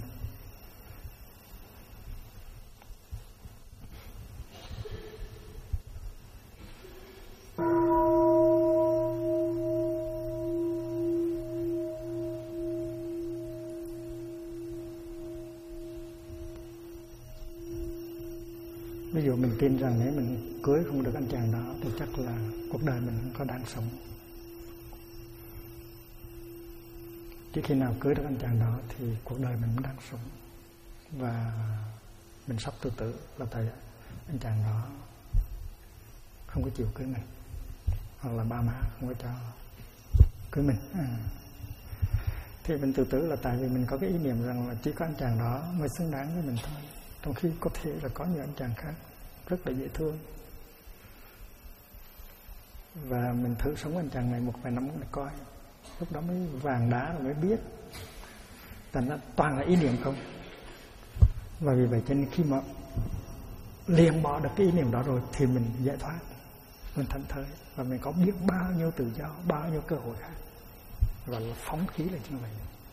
Ví dụ mình tin rằng nếu mình cưới không được anh chàng đó thì chắc là cuộc đời mình không có đáng sống. Chỉ khi nào cưới được anh chàng đó thì cuộc đời mình mới đáng sống. Và mình sắp tự tử là tại anh chàng đó không có chịu cưới mình, hoặc là ba má không có cho cưới mình. Thì mình tự tử là tại vì mình có cái ý niệm rằng là chỉ có anh chàng đó mới xứng đáng với mình thôi, trong khi có thể là có nhiều anh chàng khác rất là dễ thương. Và mình thử sống anh chàng này một vài năm để coi, lúc đó mới vàng đá rồi mới biết. Thành ra toàn là ý niệm không. Và vì vậy cho nên khi mà liền bỏ được cái ý niệm đó rồi thì mình giải thoát, mình thảnh thơi, và mình có biết bao nhiêu tự do, bao nhiêu cơ hội khác. Và là phóng khí là như vậy.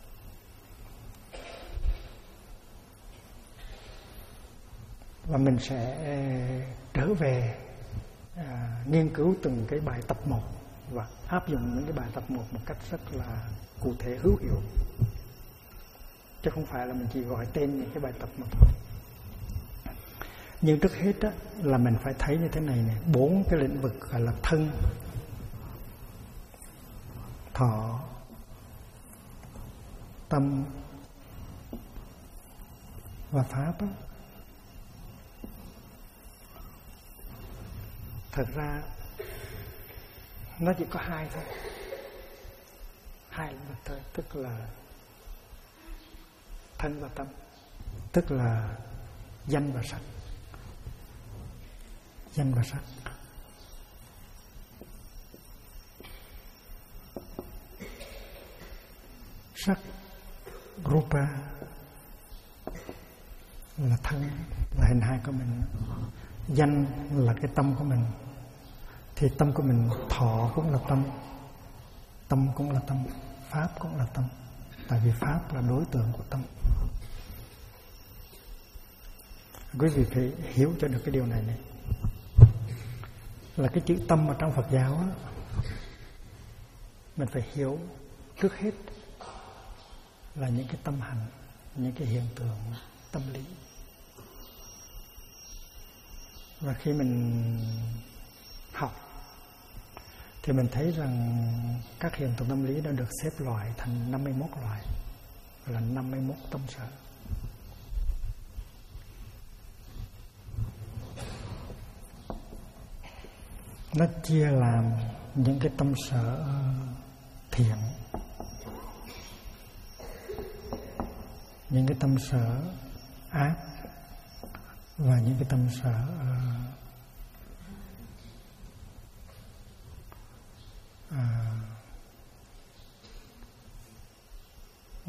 Và mình sẽ trở về nghiên cứu từng cái bài tập một và áp dụng những cái bài tập một cách rất là cụ thể, hữu hiệu, chứ không phải là mình chỉ gọi tên những cái bài tập mà thôi. Nhưng trước hết á, là mình phải thấy như thế này này, 4 cái lĩnh vực gọi là thân, thọ, tâm và pháp á. Thật ra nó chỉ có 2 thôi, 2 lĩnh vực thôi, tức là thân và tâm, tức là danh và sắc. Danh và sắc. Sắc rupa là thân, là hình hài của mình. Danh là cái tâm của mình. Thì tâm của mình, thọ cũng là tâm, tâm cũng là tâm, pháp cũng là tâm. Tại vì pháp là đối tượng của tâm. Quý vị phải hiểu cho được cái điều này này. Là cái chữ tâm ở trong Phật giáo á, mình phải hiểu trước hết là những cái tâm hành, những cái hiện tượng tâm lý. Và khi mình học thì mình thấy rằng các hiện tượng tâm lý đã được xếp loại thành 51 loại, là 51 tâm sở. Nó chia làm những cái tâm sở thiện, những cái tâm sở ác, và những cái tâm sở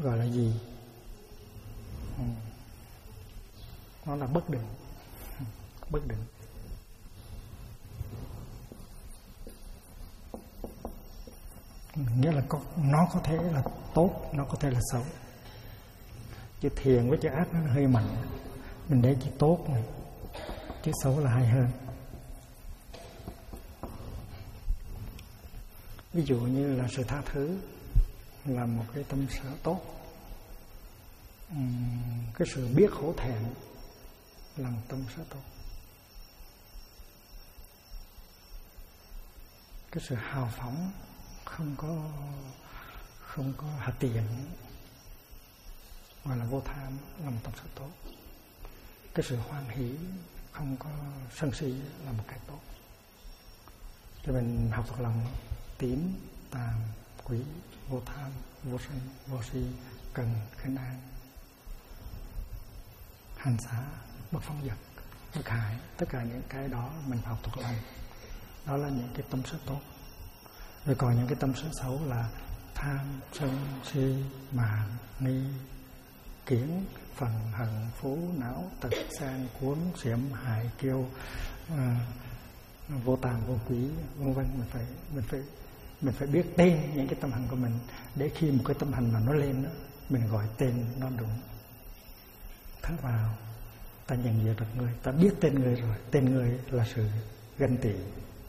gọi là gì? Nó là bất định. Bất định. Nghĩa là nó có thể là tốt, nó có thể là xấu. Chữ thiện với chữ ác nó hơi mạnh. Mình để chữ tốt này, chữ xấu là hay hơn. Ví dụ như là sự tha thứ là một cái tâm sở tốt. Cái sự biết hổ thẹn là một tâm sở tốt. Cái sự hào phóng không có hạ tiện gọi là vô tham là một tâm sở tốt. Cái sự hoan hỷ không có sân si là một cái tốt. Cho mình học thuộc lòng tín, tàm, quý, vô tham, vô sân, vô si, cần, khinh an, hành xả, bất phóng dật, bất hại. Tất cả những cái đó mình học thuộc lòng. Đó là những cái tâm sở tốt. Rồi còn những cái tâm sở xấu là tham, sân, si, mạn, nghi, kiến, phần, hận, phú, não, tật, sang, cuốn, xiểm, hại, kiêu, vô tàm, vô quý, vân vân. Mình phải biết tên những cái tâm hành của mình, để khi một cái tâm hành mà nó lên đó, mình gọi tên nó đúng. Thở vào, ta nhận diện được người, ta biết tên người rồi. Tên người là sự ganh tị.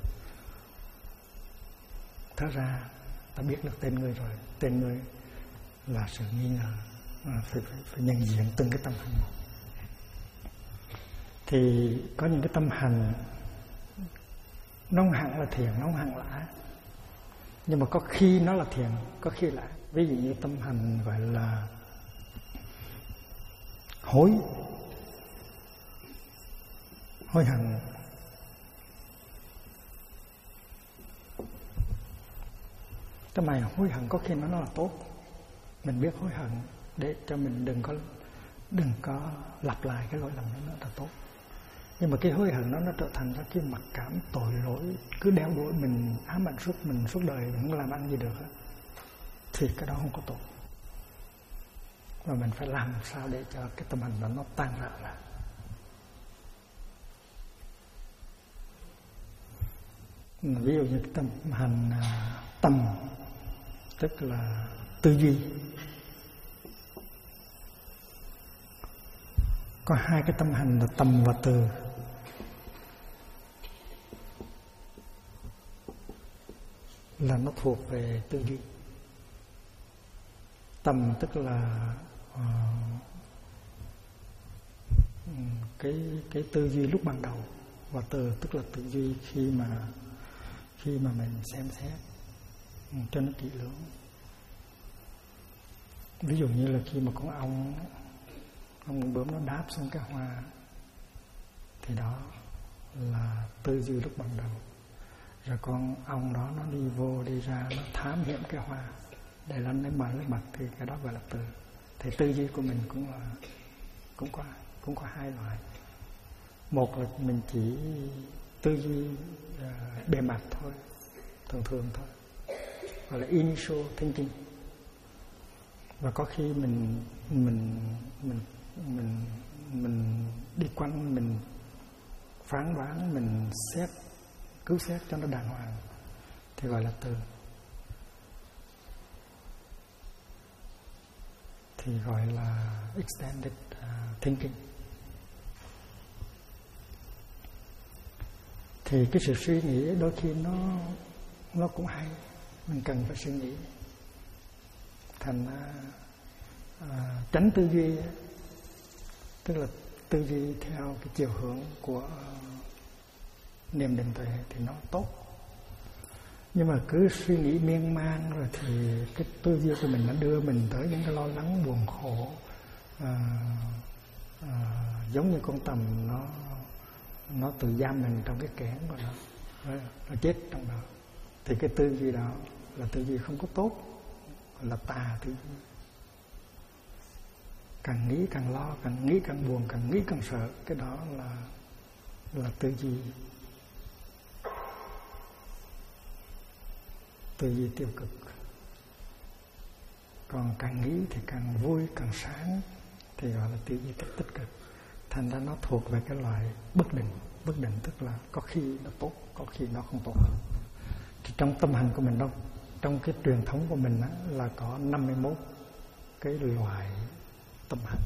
Thở ra, ta biết được tên người rồi. Tên người là sự nghi ngờ. Phải nhận diện từng cái tâm hành một. Thì có những cái tâm hành nó không hẳn là thiện, nó không hẳn là ác, nhưng mà có khi nó là thiện, có khi là ác. Ví dụ như tâm hành gọi là hối hận. Cái mày hối hận có khi nó là tốt. Mình biết hối hận để cho mình đừng có lặp lại cái lỗi lầm đó, nó là tốt. Nhưng mà cái hối hận nó trở thành ra cái mặc cảm tội lỗi, cứ đeo đuổi mình, ám ảnh mình suốt đời, mình không làm ăn gì được hết, thì cái đó không có tốt. Và mình phải làm sao để cho cái tâm hành đó nó tan rã ra. Ví dụ như cái tâm hành tâm, tức là tư duy. Có hai cái tâm hành là tâm và từ. Là nó thuộc về tư duy. Tâm tức là cái tư duy lúc ban đầu, và từ tức là tư duy khi mà mình xem xét cho nó kỹ lưỡng. Ví dụ như là khi mà con ong bướm nó đáp xuống cái hoa, thì đó là tư duy lúc ban đầu. Rồi con ong đó nó đi vô đi ra, nó thám hiểm cái hoa để lên lấy mật, thì cái đó gọi là từ. Thì tư duy của mình cũng có hai loại. Một là mình chỉ tư duy bề mặt thôi, thường thôi, gọi là initial thinking. Và có khi mình đi quanh, mình phán đoán, mình cứu xét cho nó đàng hoàng, thì gọi là từ. Thì gọi là extended thinking. Thì cái sự suy nghĩ đôi khi nó cũng hay, mình cần phải suy nghĩ. Thành tránh tư duy, tức là tư duy theo cái chiều hướng của niệm định tuệ thì nó tốt. Nhưng mà cứ suy nghĩ miên man rồi thì cái tư duy của mình nó đưa mình tới những cái lo lắng buồn khổ, giống như con tầm nó tự giam mình trong cái kẽn của nó chết trong đó. Thì cái tư duy đó là tư duy không có tốt, là tà tư duy. Càng nghĩ càng lo, càng nghĩ càng buồn, càng nghĩ càng sợ. Cái đó là tư duy tiêu cực. Còn càng nghĩ thì càng vui, càng sáng, thì gọi là tư duy tích cực. Thành ra nó thuộc về cái loại bất định. Bất định tức là có khi nó tốt, có khi nó không tốt. Thì trong tâm hành của mình đâu, trong cái truyền thống của mình á, là có 51 cái loại tâm hành.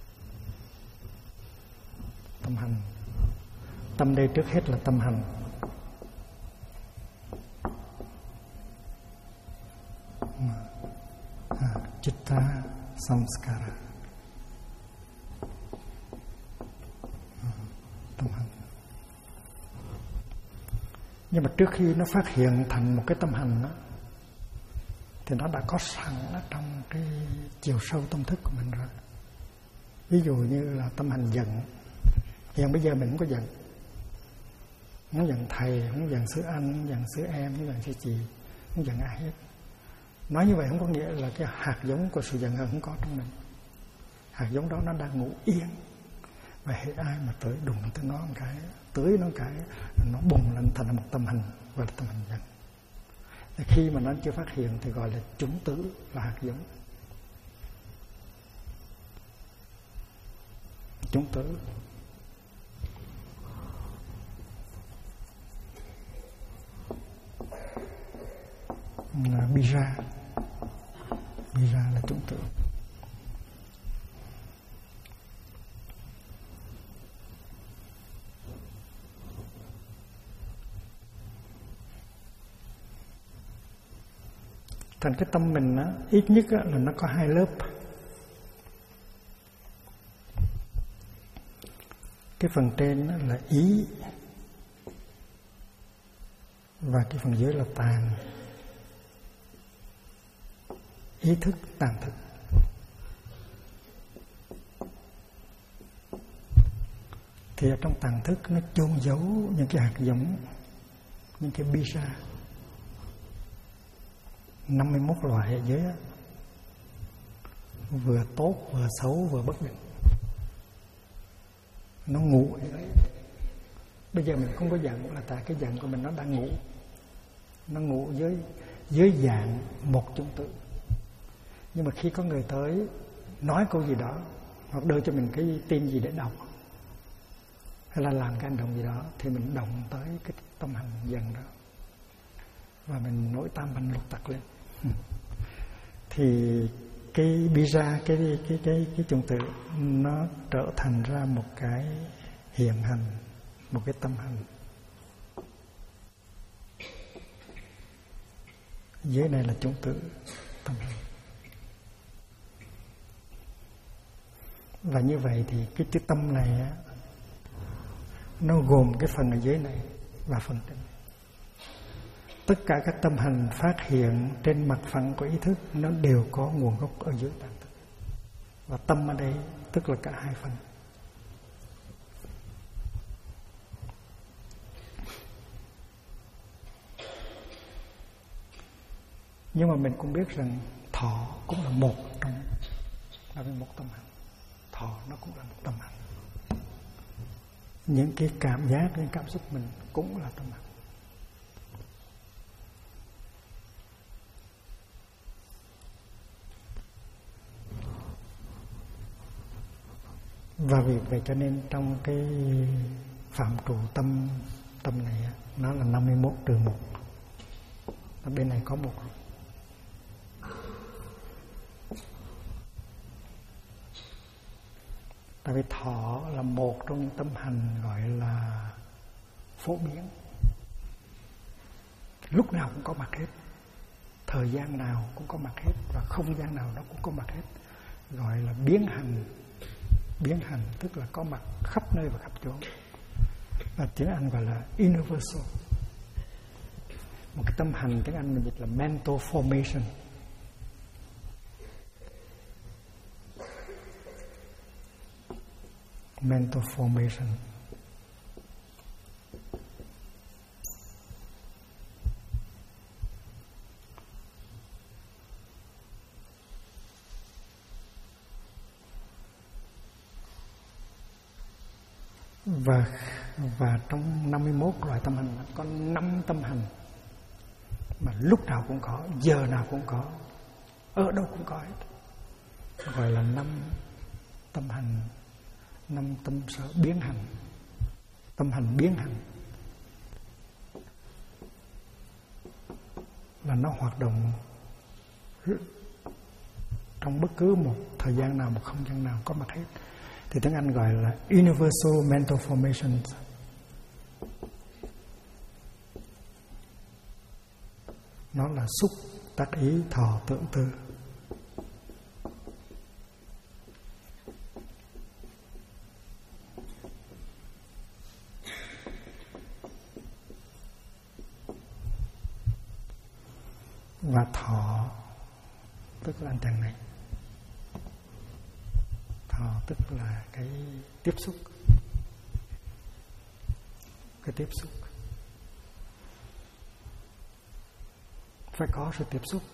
Tâm hành. Tâm đây trước hết là tâm hành. Chitta samskara. Tâm hành. Nhưng mà trước khi nó phát hiện thành một cái tâm hành đó, thì nó đã có sẵn ở trong cái chiều sâu tâm thức của mình rồi. Ví dụ như là tâm hành giận. Hiện bây giờ mình không có giận. Không giận thầy, không giận sư anh, không giận sư em, không giận sư chị, không giận ai hết. Nói như vậy không có nghĩa là cái hạt giống của sự giận hờn không có trong mình. Hạt giống đó nó đang ngủ yên. Và hệ ai mà tới đụng tới nó một cái, tưới nó một cái, nó bùng lên thành một tâm hành, gọi là tâm hành giận. Thì khi mà nó chưa phát hiện thì gọi là chủng tử, là hạt giống. Chủng tử. Là bija. Bija là chủng tử. Thành cái tâm mình á, ít nhất á, là nó có hai lớp. Cái phần trên á, là ý, và cái phần dưới là tàn. Ý thức, tàn thức. Thì ở trong tàn thức nó chôn giấu những cái hạt giống, những cái bija. 51 loại ở dưới á, vừa tốt, vừa xấu, vừa bất định. Nó ngủ ở đấy. Bây giờ mình không có giận là tại cái giận của mình nó đang ngủ. Nó ngủ dưới dạng một chủng tử. Nhưng mà khi có người tới nói câu gì đó, hoặc đưa cho mình cái tin gì để đọc, hay là làm cái hành động gì đó, thì mình động tới cái tâm hành giận đó, và mình nổi tam bành lục tặc lên. Thì cái bija, cái chủng tử nó trở thành ra một cái hiện hành, một cái tâm hành. Dưới này là chủng tử, tâm hành. Và như vậy thì cái chữ tâm này á, nó gồm cái phần ở dưới này và phần trên. Tất cả các tâm hành phát hiện trên mặt phẳng của ý thức nó đều có nguồn gốc ở dưới tàn thức. Và tâm ở đây tức là cả hai phần. Nhưng mà mình cũng biết rằng thọ cũng là một trong một tâm hành. Thọ nó cũng là một tâm hành. Những cái cảm giác, những cảm xúc mình cũng là tâm hành. Và vì vậy cho nên trong cái phạm trù tâm này nó là 51 trừ 1. Ở bên này có 1. Tại vì thọ là một trong những tâm hành gọi là phổ biến. Lúc nào cũng có mặt hết. Thời gian nào cũng có mặt hết. Và không gian nào nó cũng có mặt hết. Gọi là biến hành. Biến hành tức là có mặt khắp nơi và khắp chỗ. Và tiếng Anh gọi là universal. Một cái tâm hành tiếng Anh mình dịch là mental formation. Mental formation. Và trong 51 loại tâm hành có 5 tâm hành mà lúc nào cũng có, giờ nào cũng có, ở đâu cũng có hết. Gọi là 5 tâm hành, 5 tâm sở biến hành. Tâm hành biến hành là nó hoạt động trong bất cứ một thời gian nào, một không gian nào có mặt hết. Thì tiếng Anh gọi là Universal Mental Formations. Nó là xúc, tác ý, thọ, tưởng, tư. Và thọ tức là anh chàng này. Thọ tức là cái tiếp xúc. Cái tiếp xúc. Phải có sự tiếp xúc.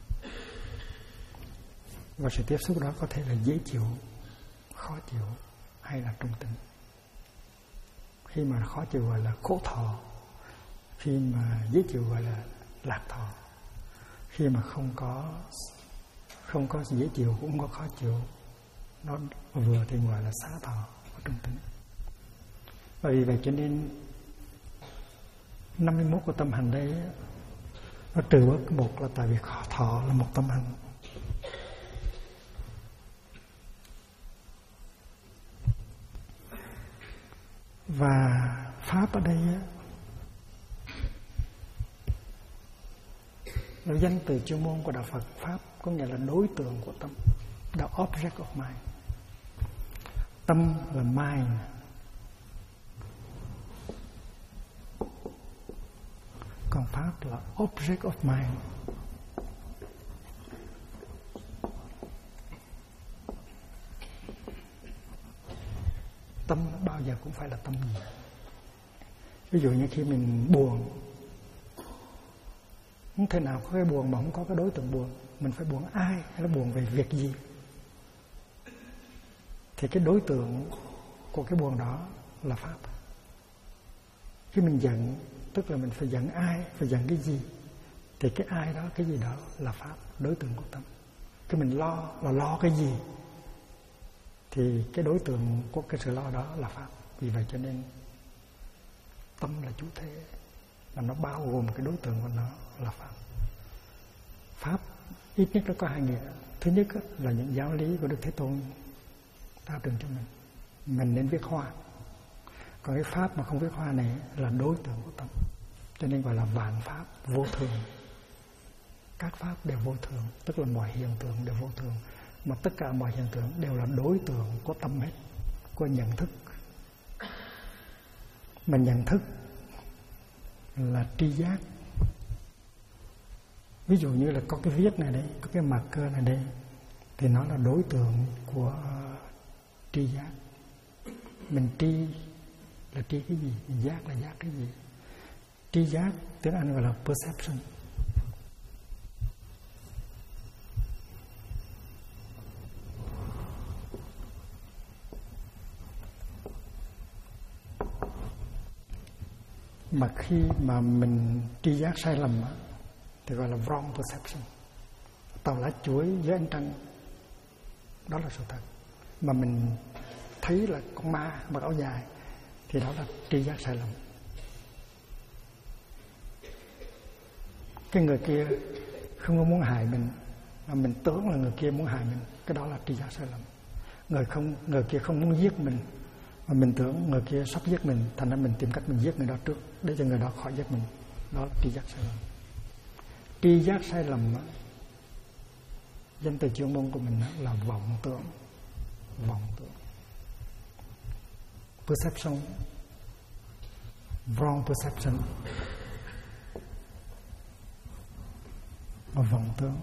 Và sự tiếp xúc đó có thể là dễ chịu, khó chịu hay là trung tính. Khi mà khó chịu gọi là khổ thọ. Khi mà dễ chịu gọi là lạc thọ. Khi mà không có dễ chịu cũng không có khó chịu, nó vừa thì gọi là xá thọ và trung tính. Và vì vậy cho nên 51 của tâm hành đây nó trừ bớt một là tại vì thọ là một tâm hành. Và pháp ở đây là danh từ chuyên môn của đạo Phật. Pháp có nghĩa là đối tượng của tâm, the object of mind. Tâm là mind, còn pháp là object of mind. Tâm bao giờ cũng phải là tâm gì. Ví dụ như khi mình buồn, không thể nào có cái buồn mà không có cái đối tượng buồn. Mình phải buồn ai hay là buồn về việc gì, thì cái đối tượng của cái buồn đó là pháp. Khi mình giận, tức là mình phải giận ai, phải giận cái gì, thì cái ai đó, cái gì đó là pháp, đối tượng của tâm. Khi mình lo là lo cái gì, thì cái đối tượng của cái sự lo đó là pháp. Vì vậy cho nên tâm là chủ thể, và nó bao gồm cái đối tượng của nó là pháp. Pháp ít nhất nó có hai nghĩa. Thứ nhất là những giáo lý của Đức Thế Tôn trao truyền cho mình nên viết hoa. Còn cái pháp mà không viết hoa này là đối tượng của tâm, cho nên gọi là vạn pháp vô thường. Các pháp đều vô thường, tức là mọi hiện tượng đều vô thường, mà tất cả mọi hiện tượng đều là đối tượng của tâm hết, của nhận thức. Mà nhận thức là tri giác. Ví dụ như là có cái viết này đây, có cái marker này đây, thì nó là đối tượng của tri giác. Mình tri là tri cái gì, mình giác là giác cái gì. Tri giác tiếng Anh gọi là perception. Mà khi mà mình tri giác sai lầm thì gọi là wrong perception. Tàu lá chuối với ánh trăng, đó là sự thật. Mà mình thấy là con ma mặc áo dài thì đó là tri giác sai lầm. Cái người kia không có muốn hại mình, mà mình tưởng là người kia muốn hại mình, cái đó là tri giác sai lầm. Người kia không muốn giết mình, mà mình tưởng người kia sắp giết mình, thành ra mình tìm cách mình giết người đó trước để cho người đó khỏi giết mình. Đó là tri giác sai lầm. Tri giác sai lầm, danh từ chuyên môn của mình là vọng tưởng. Vọng tưởng, perception, wrong perception và vọng tưởng.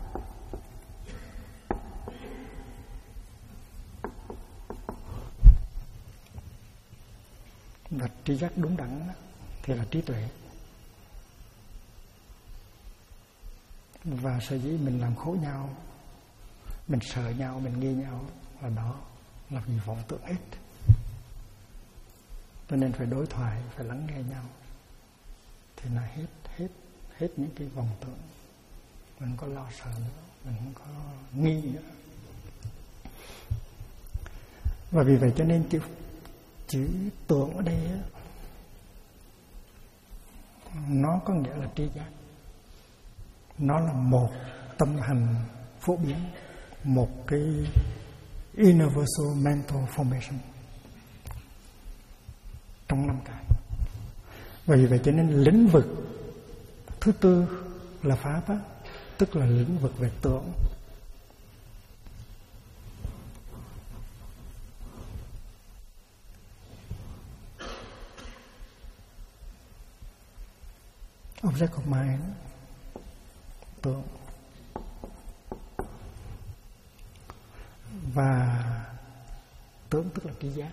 Và tri giác đúng đắn thì là trí tuệ. Và sở dĩ mình làm khổ nhau, mình sợ nhau, mình nghi nhau, là đó là vì vọng tưởng hết. Cho nên phải đối thoại, phải lắng nghe nhau, thì là hết những cái vọng tưởng, mình không có lo sợ nữa. mình không có nghi nữa. Và vì vậy cho nên chữ tưởng ở đây nó có nghĩa là tri giác. Nó là một tâm hành phổ biến, một cái universal mental formation trong 5 cái. Và vì vậy cho nên lĩnh vực thứ tư là pháp á, tức là lĩnh vực về tưởng. Object of mind, tưởng. Và tưởng tức là tri giác.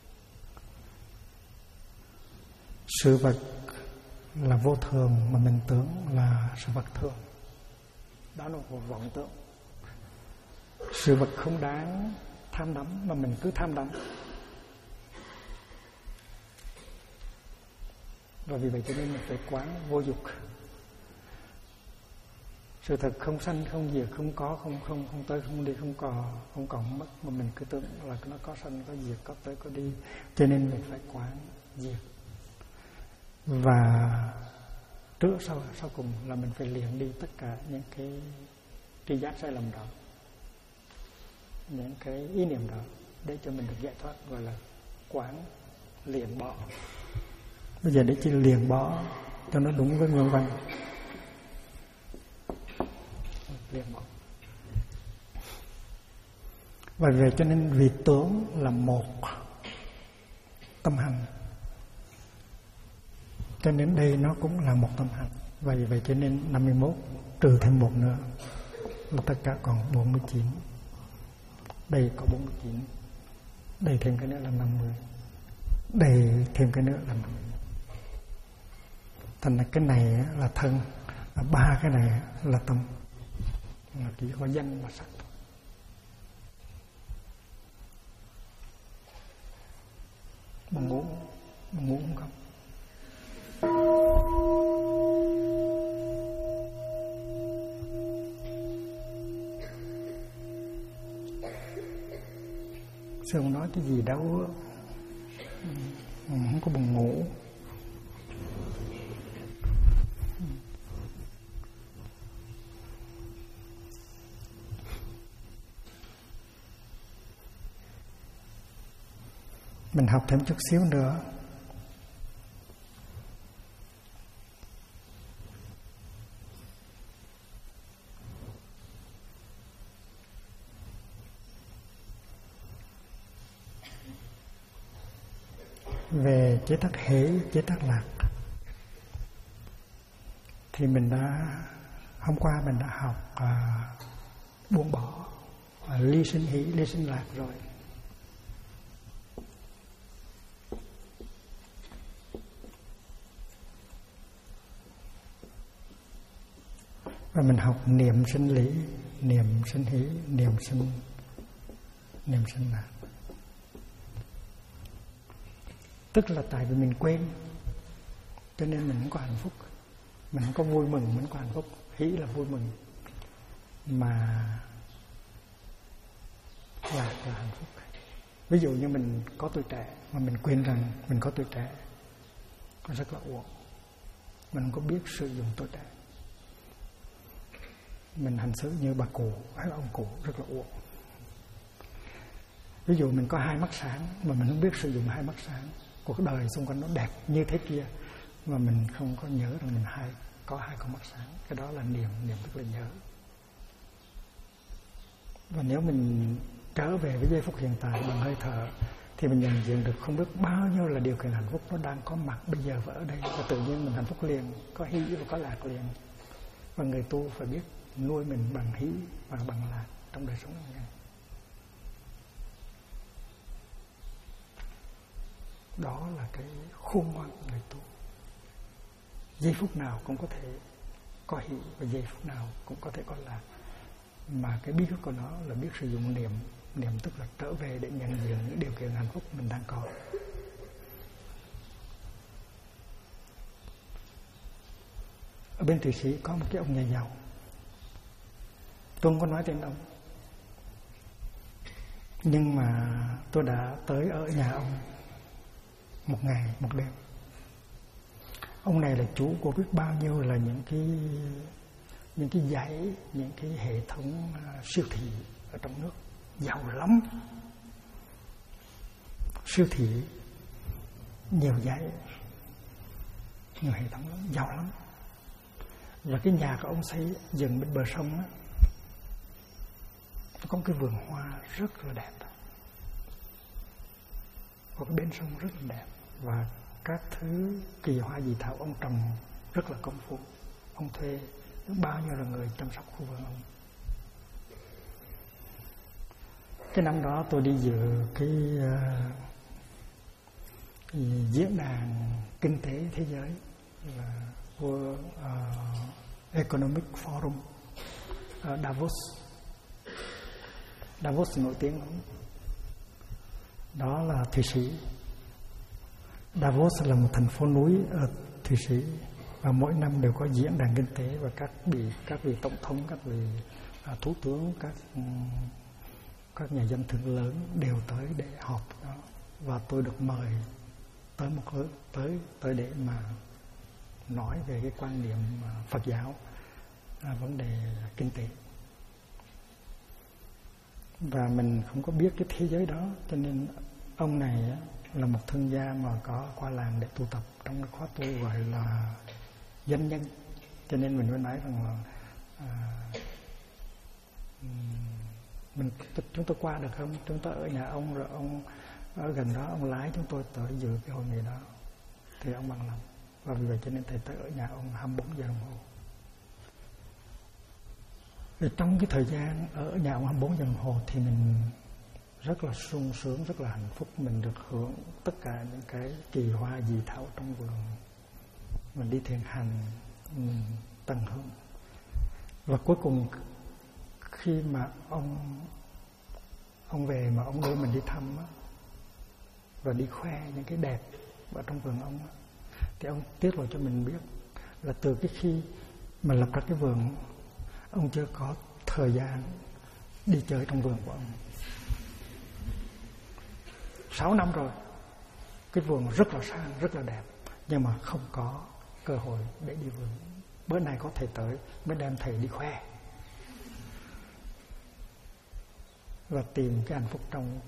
Sự vật là vô thường mà mình tưởng là sự vật thường. Đó là một vọng tưởng. Sự vật không đáng tham đắm mà mình cứ tham đắm. Và vì vậy cho nên mình phải quán vô dục. Sự thật không sanh, không diệt, không có, không tới, không đi, không còn, không mất, mà mình cứ tưởng là nó có sanh, có diệt, có tới, có đi. Cho nên mình phải quán diệt. Và trước sau cùng là mình phải liền đi tất cả những cái tri giác sai lầm đó, những cái ý niệm đó, để cho mình được giải thoát, gọi là quán liền bỏ. Bây giờ để chỉ liền bỏ cho nó đúng với nguyên văn. Liền bỏ. Và về cho nên vì tưởng là một tâm hành, cho nên đây nó cũng là một tâm hành. Vì vậy cho nên 51 trừ thêm một nữa là tất cả còn 49. Đây có 49. Đây thêm cái nữa là 50. Đây thêm cái nữa là 50. Thành ra cái này là thân, ba cái này là tâm, là chỉ có danh và sắc thôi. Bạn ngủ không? Sư không nói cái gì đâu, không có buồn ngủ. Mình học thêm chút xíu nữa. Về chế tác hỷ, chế tác lạc thì mình đã, hôm qua mình đã học buông bỏ ly sinh hỷ, ly sinh lạc rồi. Và mình học niệm sinh lý, niệm sinh hỷ, niệm sinh lạc. Tức là tại vì mình quên, cho nên mình không có hạnh phúc. Mình không có vui mừng, mình không có hạnh phúc. Hỷ là vui mừng, mà lạc là hạnh phúc. Ví dụ như mình có tuổi trẻ mà mình quên rằng mình có tuổi trẻ, nó rất là uổng. Mình không có biết sử dụng tuổi trẻ. Mình hành xử như bà cụ hay ông cụ rất là uổng. Ví dụ mình có 2 mắt sáng mà mình không biết sử dụng 2 mắt sáng. Cuộc đời xung quanh nó đẹp như thế kia mà mình không có nhớ rằng mình có 2 con mắt sáng. Cái đó là niệm tức là nhớ. Và nếu mình trở về với giây phút hiện tại bằng hơi thở thì mình nhận diện được không biết bao nhiêu là điều kiện hạnh phúc nó đang có mặt bây giờ và ở đây. Và tự nhiên mình hạnh phúc liền, có hỷ và có lạc liền. Và người tu phải biết nuôi mình bằng hỷ và bằng lạc trong đời sống này. Đó là cái khôn ngoan của người tu. Giây phút nào cũng có thể có hỷ và giây phút nào cũng có thể có lạc. Mà cái bí quyết của nó là biết sử dụng niệm. Niệm tức là trở về để nhận diện những điều kiện hạnh phúc mình đang có. Ở bên Thụy Sĩ có một cái ông nhà giàu. Tôi không có nói tên ông, nhưng mà tôi đã tới ở nhà ông một ngày một đêm. Ông này là chủ của biết bao nhiêu là những cái dãy, những cái hệ thống siêu thị ở trong nước, giàu lắm. Siêu thị nhiều dãy, nhiều hệ thống lắm, giàu lắm. Và cái nhà của ông xây dựng bên bờ sông á, nó có một cái vườn hoa rất là đẹp, có cái bến sông rất là đẹp, và các thứ kỳ hoa dị thảo ông trồng rất là công phu. Ông thuê bao nhiêu là người chăm sóc khu vườn ông. Cái năm đó tôi đi dự cái diễn đàn kinh tế thế giới là World Economic Forum ở Davos. Davos nổi tiếng lắm. Đó là Thụy Sĩ. Davos là một thành phố núi ở Thụy Sĩ, và mỗi năm đều có diễn đàn kinh tế, và các vị tổng thống, các vị thủ tướng, các nhà doanh thương lớn đều tới để họp đó. Và tôi được mời tới để mà nói về cái quan điểm Phật giáo vấn đề kinh tế. Và mình không có biết cái thế giới đó, cho nên ông này là một thương gia mà có qua làng để tu tập trong cái khóa tu gọi là doanh nhân. Cho nên mình mới nói rằng là chúng tôi qua được không? Chúng tôi ở nhà ông, rồi ông ở gần đó, ông lái chúng tôi tới dự cái hội nghị đó. Thì ông bằng lòng, và vì vậy cho nên thầy tới ở nhà ông 24 giờ đồng hồ. Thì trong cái thời gian ở nhà ông 24 giờ đồng hồ thì mình rất là sung sướng, rất là hạnh phúc. Mình được hưởng tất cả những cái kỳ hoa dị thảo trong vườn. Mình đi thiền hành, tận hưởng. Và cuối cùng khi mà ông về mà ông đưa mình đi thăm á, và đi khoe những cái đẹp ở trong vườn ông á, thì ông tiết lộ cho mình biết là từ cái khi mà lập ra cái vườn, ông chưa có thời gian đi chơi trong vườn của ông. 6 năm rồi, cái vườn rất là sang, rất là đẹp, nhưng mà không có cơ hội để đi vườn. Bữa nay có thầy tới mới đem thầy đi khoe và tìm cái hạnh phúc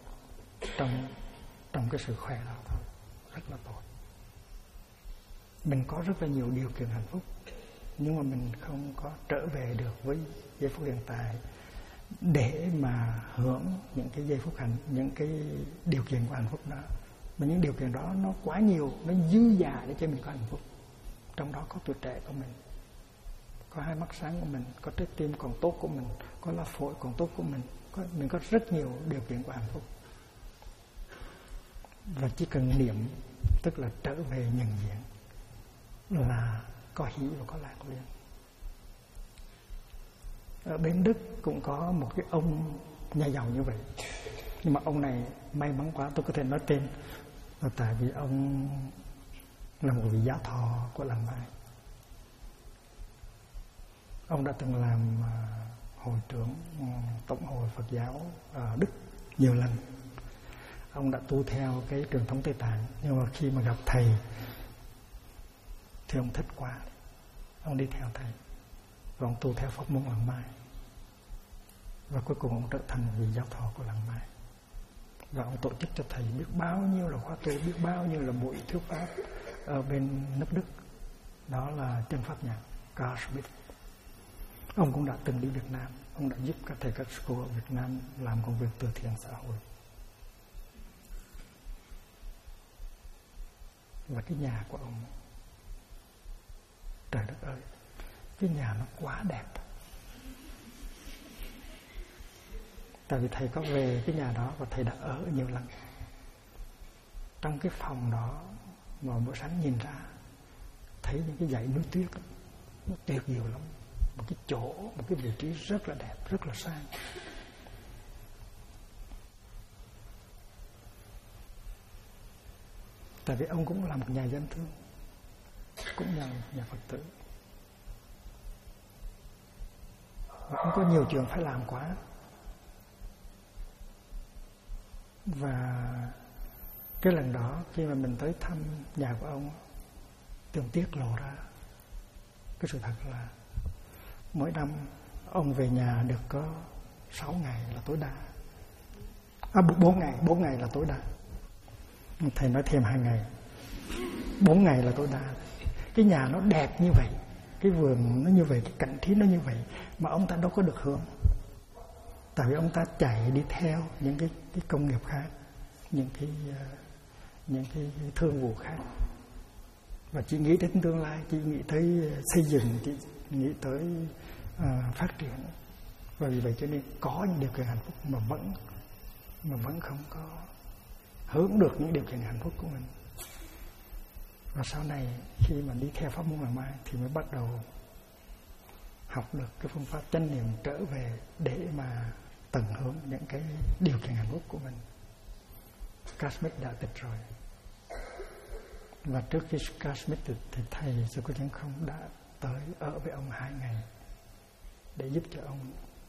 trong cái sự khoe đó thôi. Rất là tốt. Mình có rất là nhiều điều kiện hạnh phúc, nhưng mà mình không có trở về được với giây phút hiện tại để mà hưởng những cái giây phút những cái điều kiện của hạnh phúc đó. Mà những điều kiện đó nó quá nhiều, nó dư dả để cho mình có hạnh phúc. Trong đó có tuổi trẻ của mình, có hai mắt sáng của mình, có trái tim còn tốt của mình, có lá phổi còn tốt của mình, mình có rất nhiều điều kiện của hạnh phúc. Và chỉ cần niệm, tức là trở về nhận diện, là có hỷ và có lạc liền. Ở bên Đức cũng có một cái ông nhà giàu như vậy, nhưng mà ông này may mắn quá, tôi có thể nói tên là tại vì ông là một vị giáo thọ của làng Mai. Ông đã từng làm hội trưởng Tổng hội Phật giáo ở Đức nhiều lần. Ông đã tu theo cái truyền thống Tây Tạng, nhưng mà khi mà gặp thầy thì ông thích quá, ông đi theo thầy và ông tu theo pháp môn làng Mai, và cuối cùng ông trở thành vị giáo thọ của làng Mai. Và ông tổ chức cho thầy biết bao nhiêu là khóa tu, biết bao nhiêu là buổi thuyết pháp ở bên nước Đức. Đó là chân pháp nhạc Carl Schmitt. Ông cũng đã từng đi Việt Nam, ông đã giúp các thầy các cô ở Việt Nam làm công việc từ thiện xã hội. Và cái nhà của ông, trời đất ơi, cái nhà nó quá đẹp. Tại vì thầy có về cái nhà đó và thầy đã ở nhiều lần. Trong cái phòng đó mà buổi sáng nhìn ra thấy những cái dãy núi tuyết, nó tuyệt diệu lắm. Một cái chỗ, một cái vị trí rất là đẹp, rất là sang. Tại vì ông cũng là một nhà dân thương, cũng là một nhà Phật tử. và ông có nhiều chuyện phải làm quá. Và cái lần đó khi mà mình tới thăm nhà của ông thì ông tiết lộ ra cái sự thật là mỗi năm ông về nhà được có 6 ngày là tối đa. 4 ngày là tối đa. Thầy nói thêm 2 ngày. 4 ngày là tối đa. Cái nhà nó đẹp như vậy, cái vườn nó như vậy, cái cảnh trí nó như vậy mà ông ta đâu có được hưởng. Tại vì ông ta chạy đi theo những cái công nghiệp khác, những cái thương vụ khác, và chỉ nghĩ đến tương lai, chỉ nghĩ tới xây dựng, chỉ nghĩ tới phát triển. Và vì vậy cho nên có những điều kiện hạnh phúc mà vẫn không có hưởng được những điều kiện hạnh phúc của mình. Và sau này khi mà đi theo pháp môn Làng Mai thì mới bắt đầu học được cái phương pháp chánh niệm trở về để mà tận hưởng những cái điều kiện hạnh phúc của mình. Carl Smith đã tịch rồi, và trước khi Carl Smith tịch thì thầy Sư Cô Chân Không đã tới ở với ông 2 ngày để giúp cho ông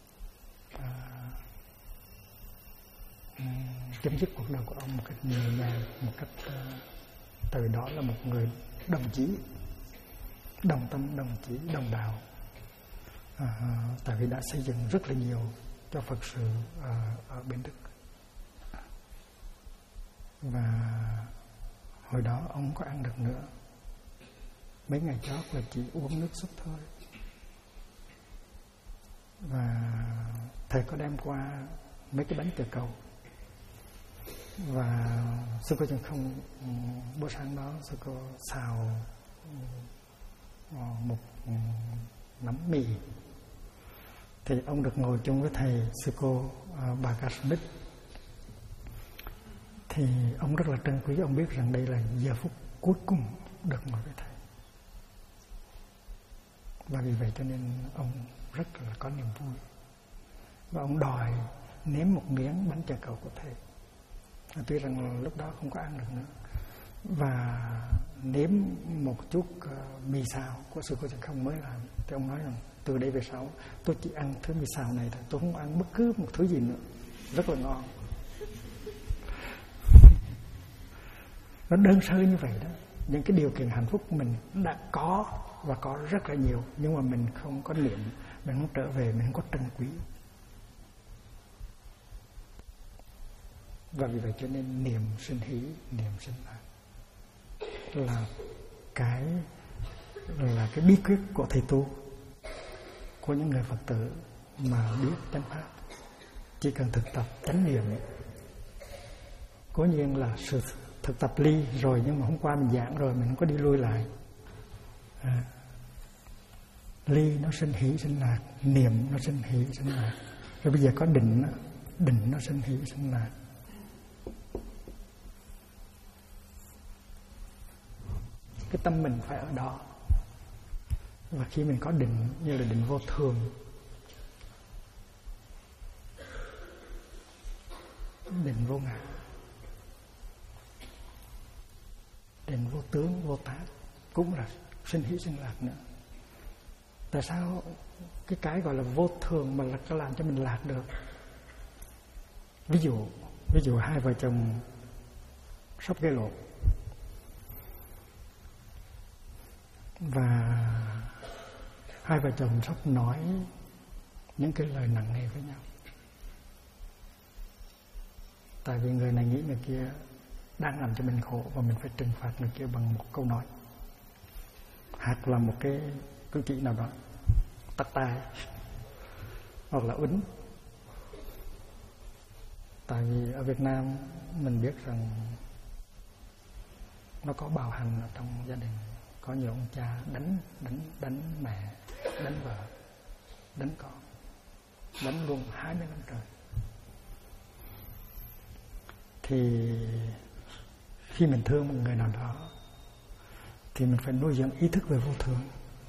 chấm dứt cuộc đời của ông một cách nhẹ nhàng, một cách từ đó là một người đồng chí, đồng tâm, đồng chí, đồng đạo. Tại vì đã xây dựng rất là nhiều cho Phật sự ở bên Đức. Và hồi đó ông không có ăn được nữa, mấy ngày chót là chỉ uống nước súp thôi. Và thầy có đem qua mấy cái bánh chè cầu. Và Sư Cô Chân Không bữa sáng đó Sư Cô xào một nắm mì. Thì ông được ngồi chung với thầy Sư Cô bà Carl Smith. Thì ông rất là trân quý, ông biết rằng đây là giờ phút cuối cùng được ngồi với thầy. Và vì vậy cho nên ông rất là có niềm vui. Và ông đòi nếm một miếng bánh chè cầu của thầy. Tuy rằng lúc đó không có ăn được nữa. Và nếm một chút mì xào của Sư Cô Chân Không mới làm. Thì ông nói rằng từ đây về sau tôi chỉ ăn thứ mì xào này thôi, tôi không ăn bất cứ một thứ gì nữa. Rất là ngon. Nó đơn sơ như vậy đó. Những cái điều kiện hạnh phúc mình đã có và có rất là nhiều, nhưng mà mình không có niệm, mình không trở về, mình không có trân quý. Và vì vậy cho nên niệm sinh hỷ, niệm sinh lạc là cái bí quyết của thầy tu, của những người Phật tử mà biết chánh pháp. Chỉ cần thực tập chánh niệm, cố nhiên là sự thực tập ly rồi, nhưng mà hôm qua mình giảng rồi, mình không có đi lui lại. Ly nó sinh hỷ sinh lạc, niệm nó sinh hỷ sinh lạc, rồi bây giờ có định nó sinh hỷ sinh lạc. Cái tâm mình phải ở đó. Và khi mình có định như là định vô thường, định vô ngã, định vô tướng, vô tác, cũng là sinh hỷ sinh lạc nữa. Tại sao cái gọi là vô thường mà có làm cho mình lạc được? Ví dụ hai vợ chồng sắp gây lộn, và hai vợ chồng sắp nói những cái lời nặng nề với nhau. Tại vì người này nghĩ người kia đang làm cho mình khổ, và mình phải trừng phạt người kia bằng một câu nói, hoặc là một cái cử chỉ nào đó, tắt tay, hoặc là uýnh. Tại vì ở Việt Nam mình biết rằng nó có bạo hành ở trong gia đình. Có nhiều ông cha đánh mẹ, đánh vợ, đánh con, đánh luôn 20 năm trời. Thì khi mình thương một người nào đó thì mình phải nuôi dưỡng ý thức về vô thường.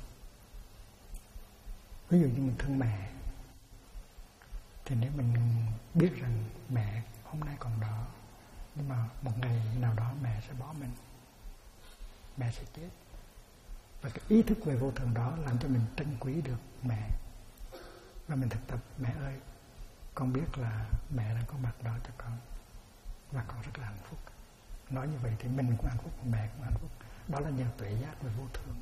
Ví dụ như mình thương mẹ, thì nếu mình biết rằng mẹ hôm nay còn đó, nhưng mà một ngày nào đó mẹ sẽ bỏ mình, mẹ sẽ chết. Và cái ý thức về vô thường đó làm cho mình trân quý được mẹ. và mình thực tập. Mẹ ơi, con biết là mẹ đang có mặt đó cho con và con rất là hạnh phúc. Nói như vậy thì mình cũng hạnh phúc, mẹ cũng hạnh phúc. Đó là nhờ tuệ giác về vô thường.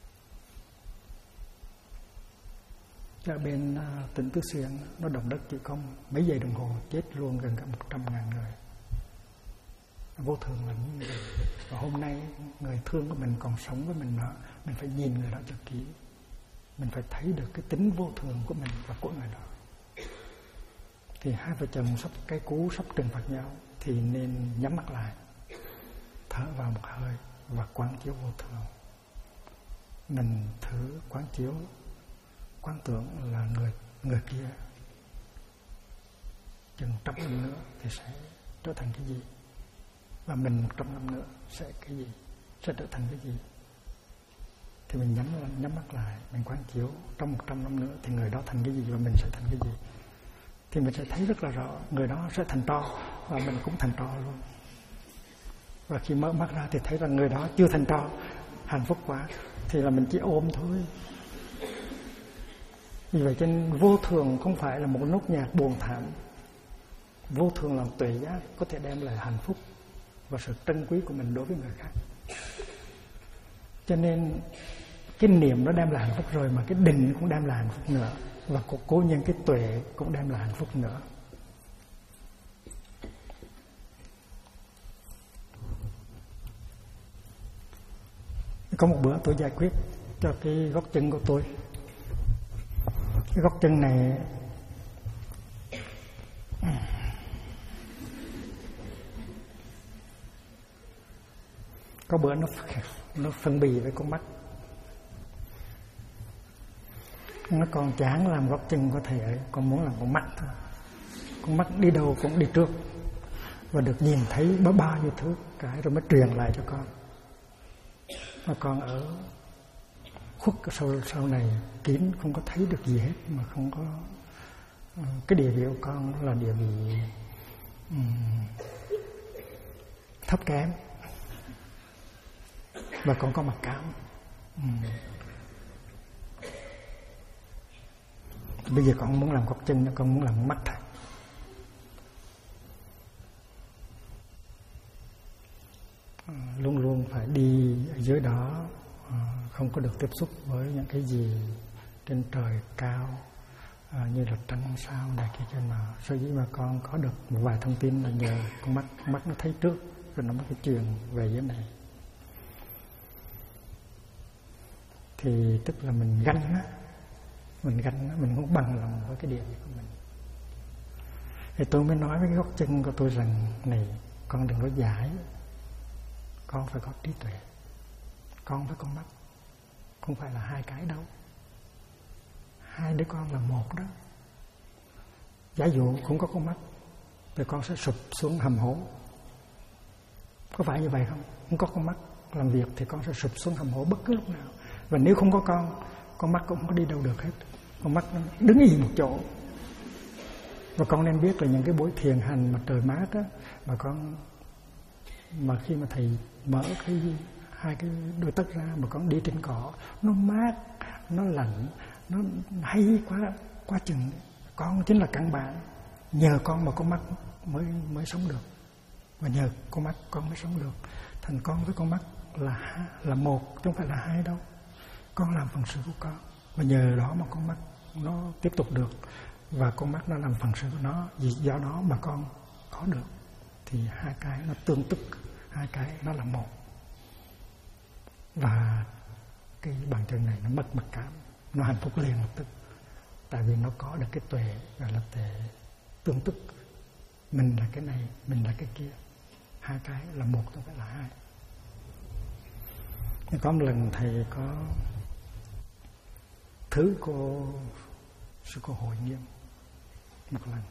Ở bên tỉnh Tứ Xuyên, nó động đất chỉ có mấy giây đồng hồ, chết luôn gần cả 100.000 người. Vô thường là như vậy. Và hôm nay người thương của mình còn sống với mình đó, mình phải nhìn người đó cho kỹ. Mình phải thấy được cái tính vô thường của mình và của người đó. Thì hai vợ chồng sắp cái cú sắp trừng phạt nhau thì nên nhắm mắt lại, thở vào một hơi và quán chiếu vô thường. Mình thử quán chiếu, quán tưởng là người kia chừng 100 năm nữa thì sẽ trở thành cái gì, và mình 100 năm nữa sẽ cái gì, sẽ trở thành cái gì. Thì mình nhắm mắt lại, mình quán chiếu trong 100 năm nữa thì người đó thành cái gì và mình sẽ thành cái gì. Thì mình sẽ thấy rất là rõ người đó sẽ thành tro và mình cũng thành tro luôn. Và khi mở mắt ra thì thấy rằng người đó chưa thành tro, hạnh phúc quá, thì là mình chỉ ôm thôi. Vì vậy cho nên vô thường không phải là một nốt nhạc buồn thảm. Vô thường là tuệ giác có thể đem lại hạnh phúc và sự trân quý của mình đối với người khác. Cho nên cái niệm nó đem lại hạnh phúc rồi, mà cái định cũng đem lại hạnh phúc nữa, và cố nhiên cái tuệ cũng đem lại hạnh phúc nữa. Có một bữa tôi giải quyết cho cái gót chân của tôi. Cái gót chân này có bữa nó phân bì với con mắt. Nó còn chán làm gót chân của thầy ấy, con muốn làm con mắt thôi. Con mắt đi đâu cũng đi trước và được nhìn thấy bao nhiêu thứ cái rồi mới truyền lại cho con. Mà con ở khuất sau này kín, không có thấy được gì hết, mà không có cái địa vị của con là địa vị thấp kém, và con có mặc cảm. Bây giờ con không muốn làm gót chân nữa, con muốn làm mắt thôi. Luôn luôn phải đi ở dưới đó, không có được tiếp xúc với những cái gì trên trời cao như là trăng sao này kia. Cho mà sở dĩ mà con có được một vài thông tin là nhờ con mắt nó thấy trước rồi nó mới cái truyền về dưới này. Thì tức là mình ganh á, mình không bằng lòng với cái địa vị của mình. Thì tôi mới nói với cái gót chân của tôi rằng này, con đừng có giải, con phải có trí tuệ, con với con mắt không phải là hai cái đâu, hai đứa con là một đó. Giả dụ cũng có con mắt thì con sẽ sụp xuống hầm hố, có phải như vậy không? Không có con mắt làm việc thì con sẽ sụp xuống hầm hố bất cứ lúc nào. Và nếu không có con mắt cũng không có đi đâu được hết. Con mắt nó đứng yên một chỗ. Và con nên biết là những cái buổi thiền hành mà trời mát á, mà khi mà thầy mở hai cái đôi tất ra mà con đi trên cỏ, nó mát, nó lạnh, nó hay quá chừng. Con chính là căn bản. Nhờ con mà con mắt mới sống được, và nhờ con mắt con mới sống được. Thành con với con mắt là một chứ không phải là hai đâu. Con làm phần sự của con, và nhờ đó mà con mắt nó tiếp tục được, và con mắt nó làm phần sự của nó, vì do đó mà con có được. Thì hai cái nó tương tức, hai cái nó là một. Và cái bàn chân này nó mất mặc cảm, nó hạnh phúc liền lập tức, tại vì nó có được cái tuệ, gọi là tuệ tương tức. Mình là cái này, mình là cái kia, hai cái là một chứ không phải là hai. Có một lần thầy có thứ sư cô Hội Nghiêm một lần.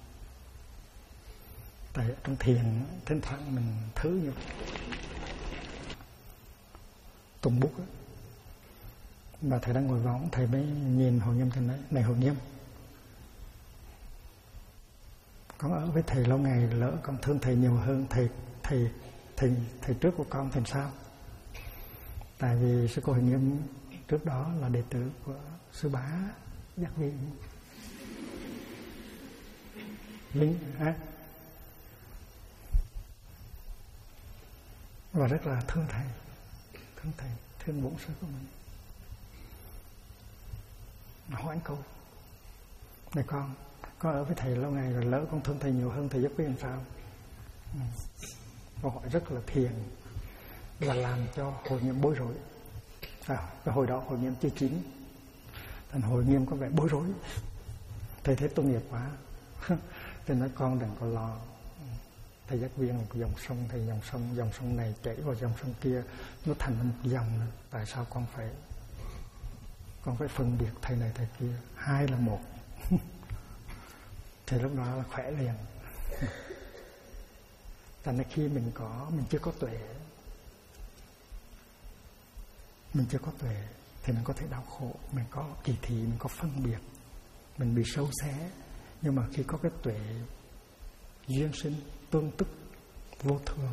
Tại trong thiền thỉnh thoảng mình thứ như tùng bút á, và thầy đang ngồi võng, thầy mới nhìn Hội Nghiêm, thầy nói: này Hội Nghiêm, con ở với thầy lâu ngày, lỡ con thương thầy nhiều hơn thầy trước của con thì sao? Tại vì sư cô Hội Nghiêm trước đó là đệ tử của sư Bá Giác Viên. và rất là thương thầy, thương bổn sư của mình. Hỏi anh câu: này con ở với thầy lâu ngày rồi, lỡ con thương thầy nhiều hơn thầy Giác Viên làm sao? Câu hỏi rất là thiền và làm cho Hội Nghiêm bối rối. Cái hồi đó Hội Nghiêm chưa chín, thành Hội Nghiêm có vẻ bối rối. Thầy thấy tội nghiệp quá, thầy nói con đừng có lo. Thầy Giác Viên là một dòng sông, thầy dòng sông này chảy vào dòng sông kia, nó thành một dòng. Tại sao con phải phân biệt thầy này thầy kia? Hai là một. Thì lúc đó là khỏe liền. Tại nên khi mình chưa có tuệ, thì mình có thể đau khổ, mình có kỳ thị, mình có phân biệt, mình bị sâu xé. Nhưng mà khi có cái tuệ duyên sinh, tương tức, vô thường,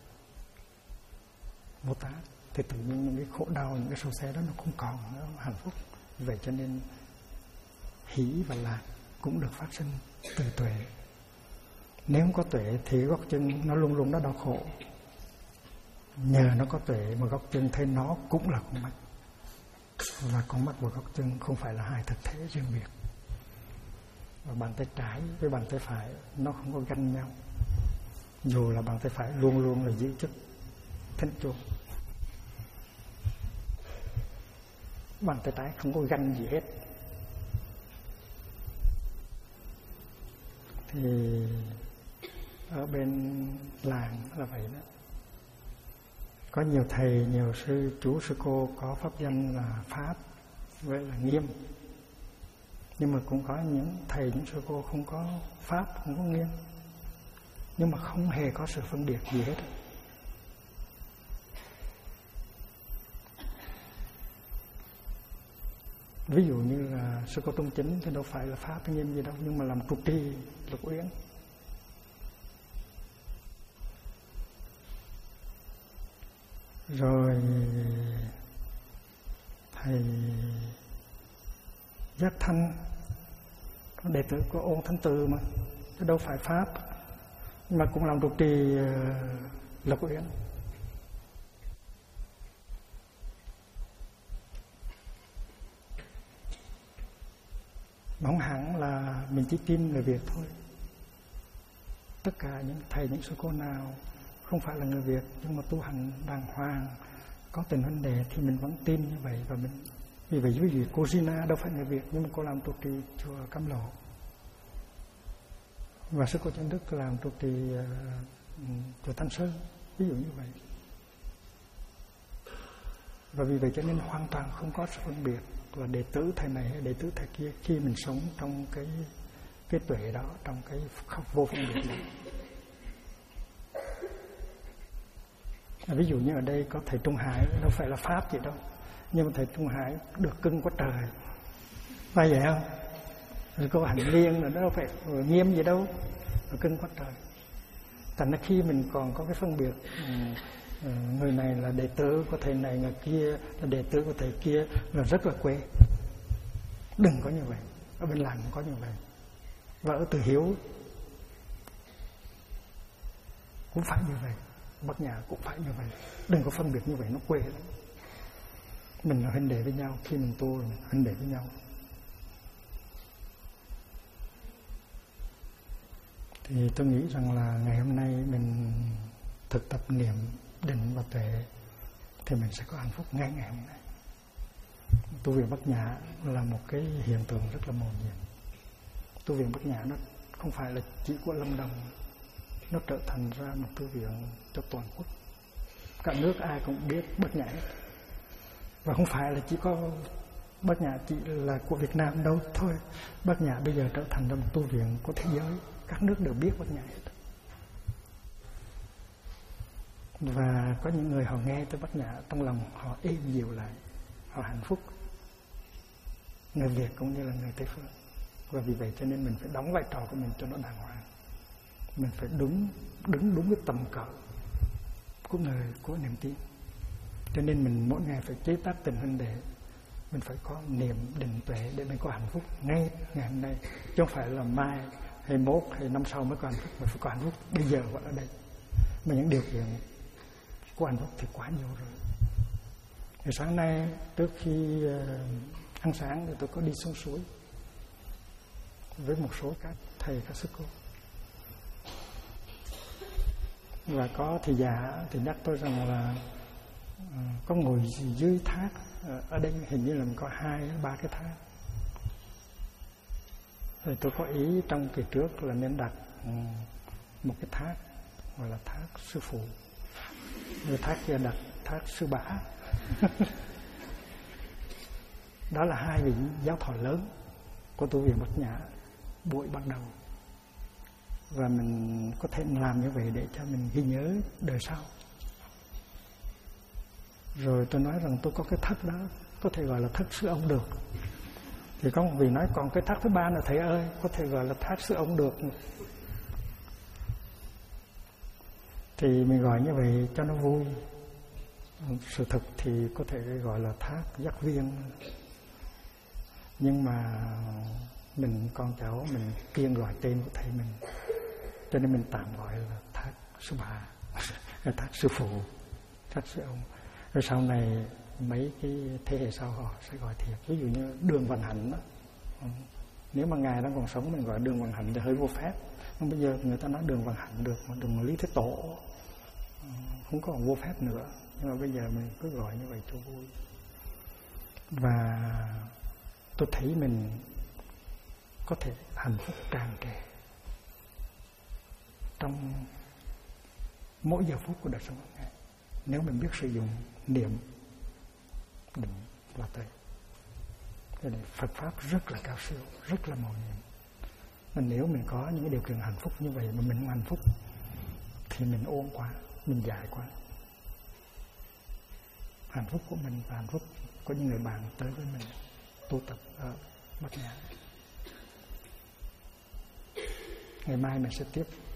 vô tác, thì tự nhiên những cái khổ đau, những cái sâu xé đó nó không còn nữa, hạnh phúc. Vậy cho nên hỷ và lạc cũng được phát sinh từ tuệ. Nếu không có tuệ thì gót chân nó luôn luôn nó đau khổ. Nhờ nó có tuệ mà gót chân thấy nó cũng là con mắt. Và con mắt và gót chân không phải là hai thực thể riêng biệt. Và bàn tay trái với bàn tay phải nó không có ganh nhau. Dù là bàn tay phải luôn luôn là giữ chức thánh chúa, bàn tay trái không có ganh gì hết. Thì ở bên làng là vậy đó. Có nhiều thầy, nhiều sư, chú, sư cô có pháp danh là Pháp với là Nghiêm. Nhưng mà cũng có những thầy, những sư cô không có Pháp, không có Nghiêm, nhưng mà không hề có sự phân biệt gì hết. Ví dụ như là sư cô Trung Chính thì đâu phải là Pháp hay Nghiêm gì đâu, nhưng mà làm trụ trì Lục Uyển. Rồi thầy Giác Thanh, đệ tử của Ôn Thánh Từ mà, chứ đâu phải Pháp, nhưng mà cũng làm trụ trì Lục Uyển. Không hẳn là mình chỉ tin người Việt thôi. Tất cả những thầy, những sư cô nào không phải là người Việt nhưng mà tu hành đàng hoàng, có tình huynh đệ thì mình vẫn tin như vậy. Và mình, vì vậy ví dụ cô Gina đâu phải người Việt nhưng mà cô làm trụ trì chùa Cam Lộ, và sư cô Trần Đức làm trụ trì chùa Thanh Sơn, ví dụ như vậy. Và vì vậy cho nên hoàn toàn không có sự phân biệt là đệ tử thầy này hay đệ tử thầy kia khi mình sống trong cái tuệ đó, trong cái vô phân biệt đó. Ví dụ như ở đây có thầy Trung Hải, đâu phải là Pháp gì đâu, nhưng mà thầy Trung Hải được cưng quá trời, phải vậy không? Rồi cô Hạnh Liên là đâu phải Nghiêm gì đâu, được cưng quá trời. Thành ra khi mình còn có cái phân biệt, người này là đệ tử của thầy này, người kia là đệ tử của thầy kia, là rất là quê. Đừng có như vậy. Ở bên làng cũng có như vậy, và ở Từ Hiếu cũng phải như vậy, Bắc Nhà cũng phải như vậy. Đừng có phân biệt như vậy, nó quê lắm. Mình là huynh đệ với nhau, khi mình tu là huynh đệ với nhau. Thì tôi nghĩ rằng là ngày hôm nay mình thực tập niệm định và tuệ thì mình sẽ có hạnh phúc ngay ngày hôm nay. Tu viện Bát Nhã là một cái hiện tượng rất là mầu nhiệm. Tu viện Bát Nhã nó không phải là chỉ của Lâm Đồng, nó trở thành ra một tu viện cho toàn quốc. Cả nước ai cũng biết Bát Nhã. Và không phải là chỉ có Bát Nhã chỉ là của Việt Nam đâu thôi. Bát Nhã bây giờ trở thành ra một tu viện của thế giới. Các nước đều biết Bát Nhã hết. Và có những người họ nghe tới Bát Nhã, trong lòng họ êm dịu lại, họ hạnh phúc. Người Việt cũng như là người Tây Phương. Và vì vậy cho nên mình phải đóng vai trò của mình cho nó đàng hoàng. Mình phải đứng đúng cái tầm cỡ của niềm tin. Cho nên mình mỗi ngày phải chế tác tình huynh đệ. Mình phải có niệm định tuệ để mình có hạnh phúc ngay ngày hôm nay, chứ không phải là mai hay mốt hay năm sau mới có hạnh phúc, mà phải có hạnh phúc bây giờ vẫn ở đây. Mà những điều kiện của hạnh phúc thì quá nhiều rồi. Thì sáng nay trước khi ăn sáng thì tôi có đi xuống suối với một số các thầy các sư cô, và có thì già thì nhắc tôi rằng là có ngồi dưới thác, ở đây hình như là có 2-3 cái thác. Thì tôi có ý trong kỳ trước là nên đặt một cái thác gọi là thác sư phụ, rồi thác kia đặt thác sư bá. Đó là 2 vị giáo thọ lớn của tu viện Bát Nhã buổi bắt đầu. Và mình có thể làm như vậy để cho mình ghi nhớ đời sau. Rồi tôi nói rằng tôi có cái thất đó, có thể gọi là thất sư ông được. Thì có một vị nói còn cái thác thứ 3 là thầy ơi, có thể gọi là thác sư ông được. Thì mình gọi như vậy cho nó vui. Sự thực thì có thể gọi là thác giác viên. Nhưng mà mình con cháu mình kiêng gọi tên của thầy mình, cho nên mình tạm gọi là thác sư bà, thác sư phụ, thác sư ông. Rồi sau này mấy cái thế hệ sau họ sẽ gọi thiệt. Ví dụ như Đường Văn Hạnh đó. Nếu mà ngài đang còn sống mình gọi Đường Văn Hạnh thì hơi vô phép. Nhưng bây giờ người ta nói Đường Văn Hạnh được, mà Đường Lý Thế Tổ không còn vô phép nữa. Nhưng mà bây giờ mình cứ gọi như vậy cho vui. Và tôi thấy mình có thể hạnh phúc tràn trề trong mỗi giờ phút của đời sống hàng ngày, nếu mình biết sử dụng niệm định là tới. Cho nên Phật pháp rất là cao siêu, rất là mầu nhiệm. Mà nếu mình có những cái điều kiện hạnh phúc như vậy mà mình không hạnh phúc thì mình ôm quá, mình dại quá. Hạnh phúc của mình và hạnh phúc có những người bạn tới với mình tu tập ở Bát Nhã. Ngày mai mình sẽ tiếp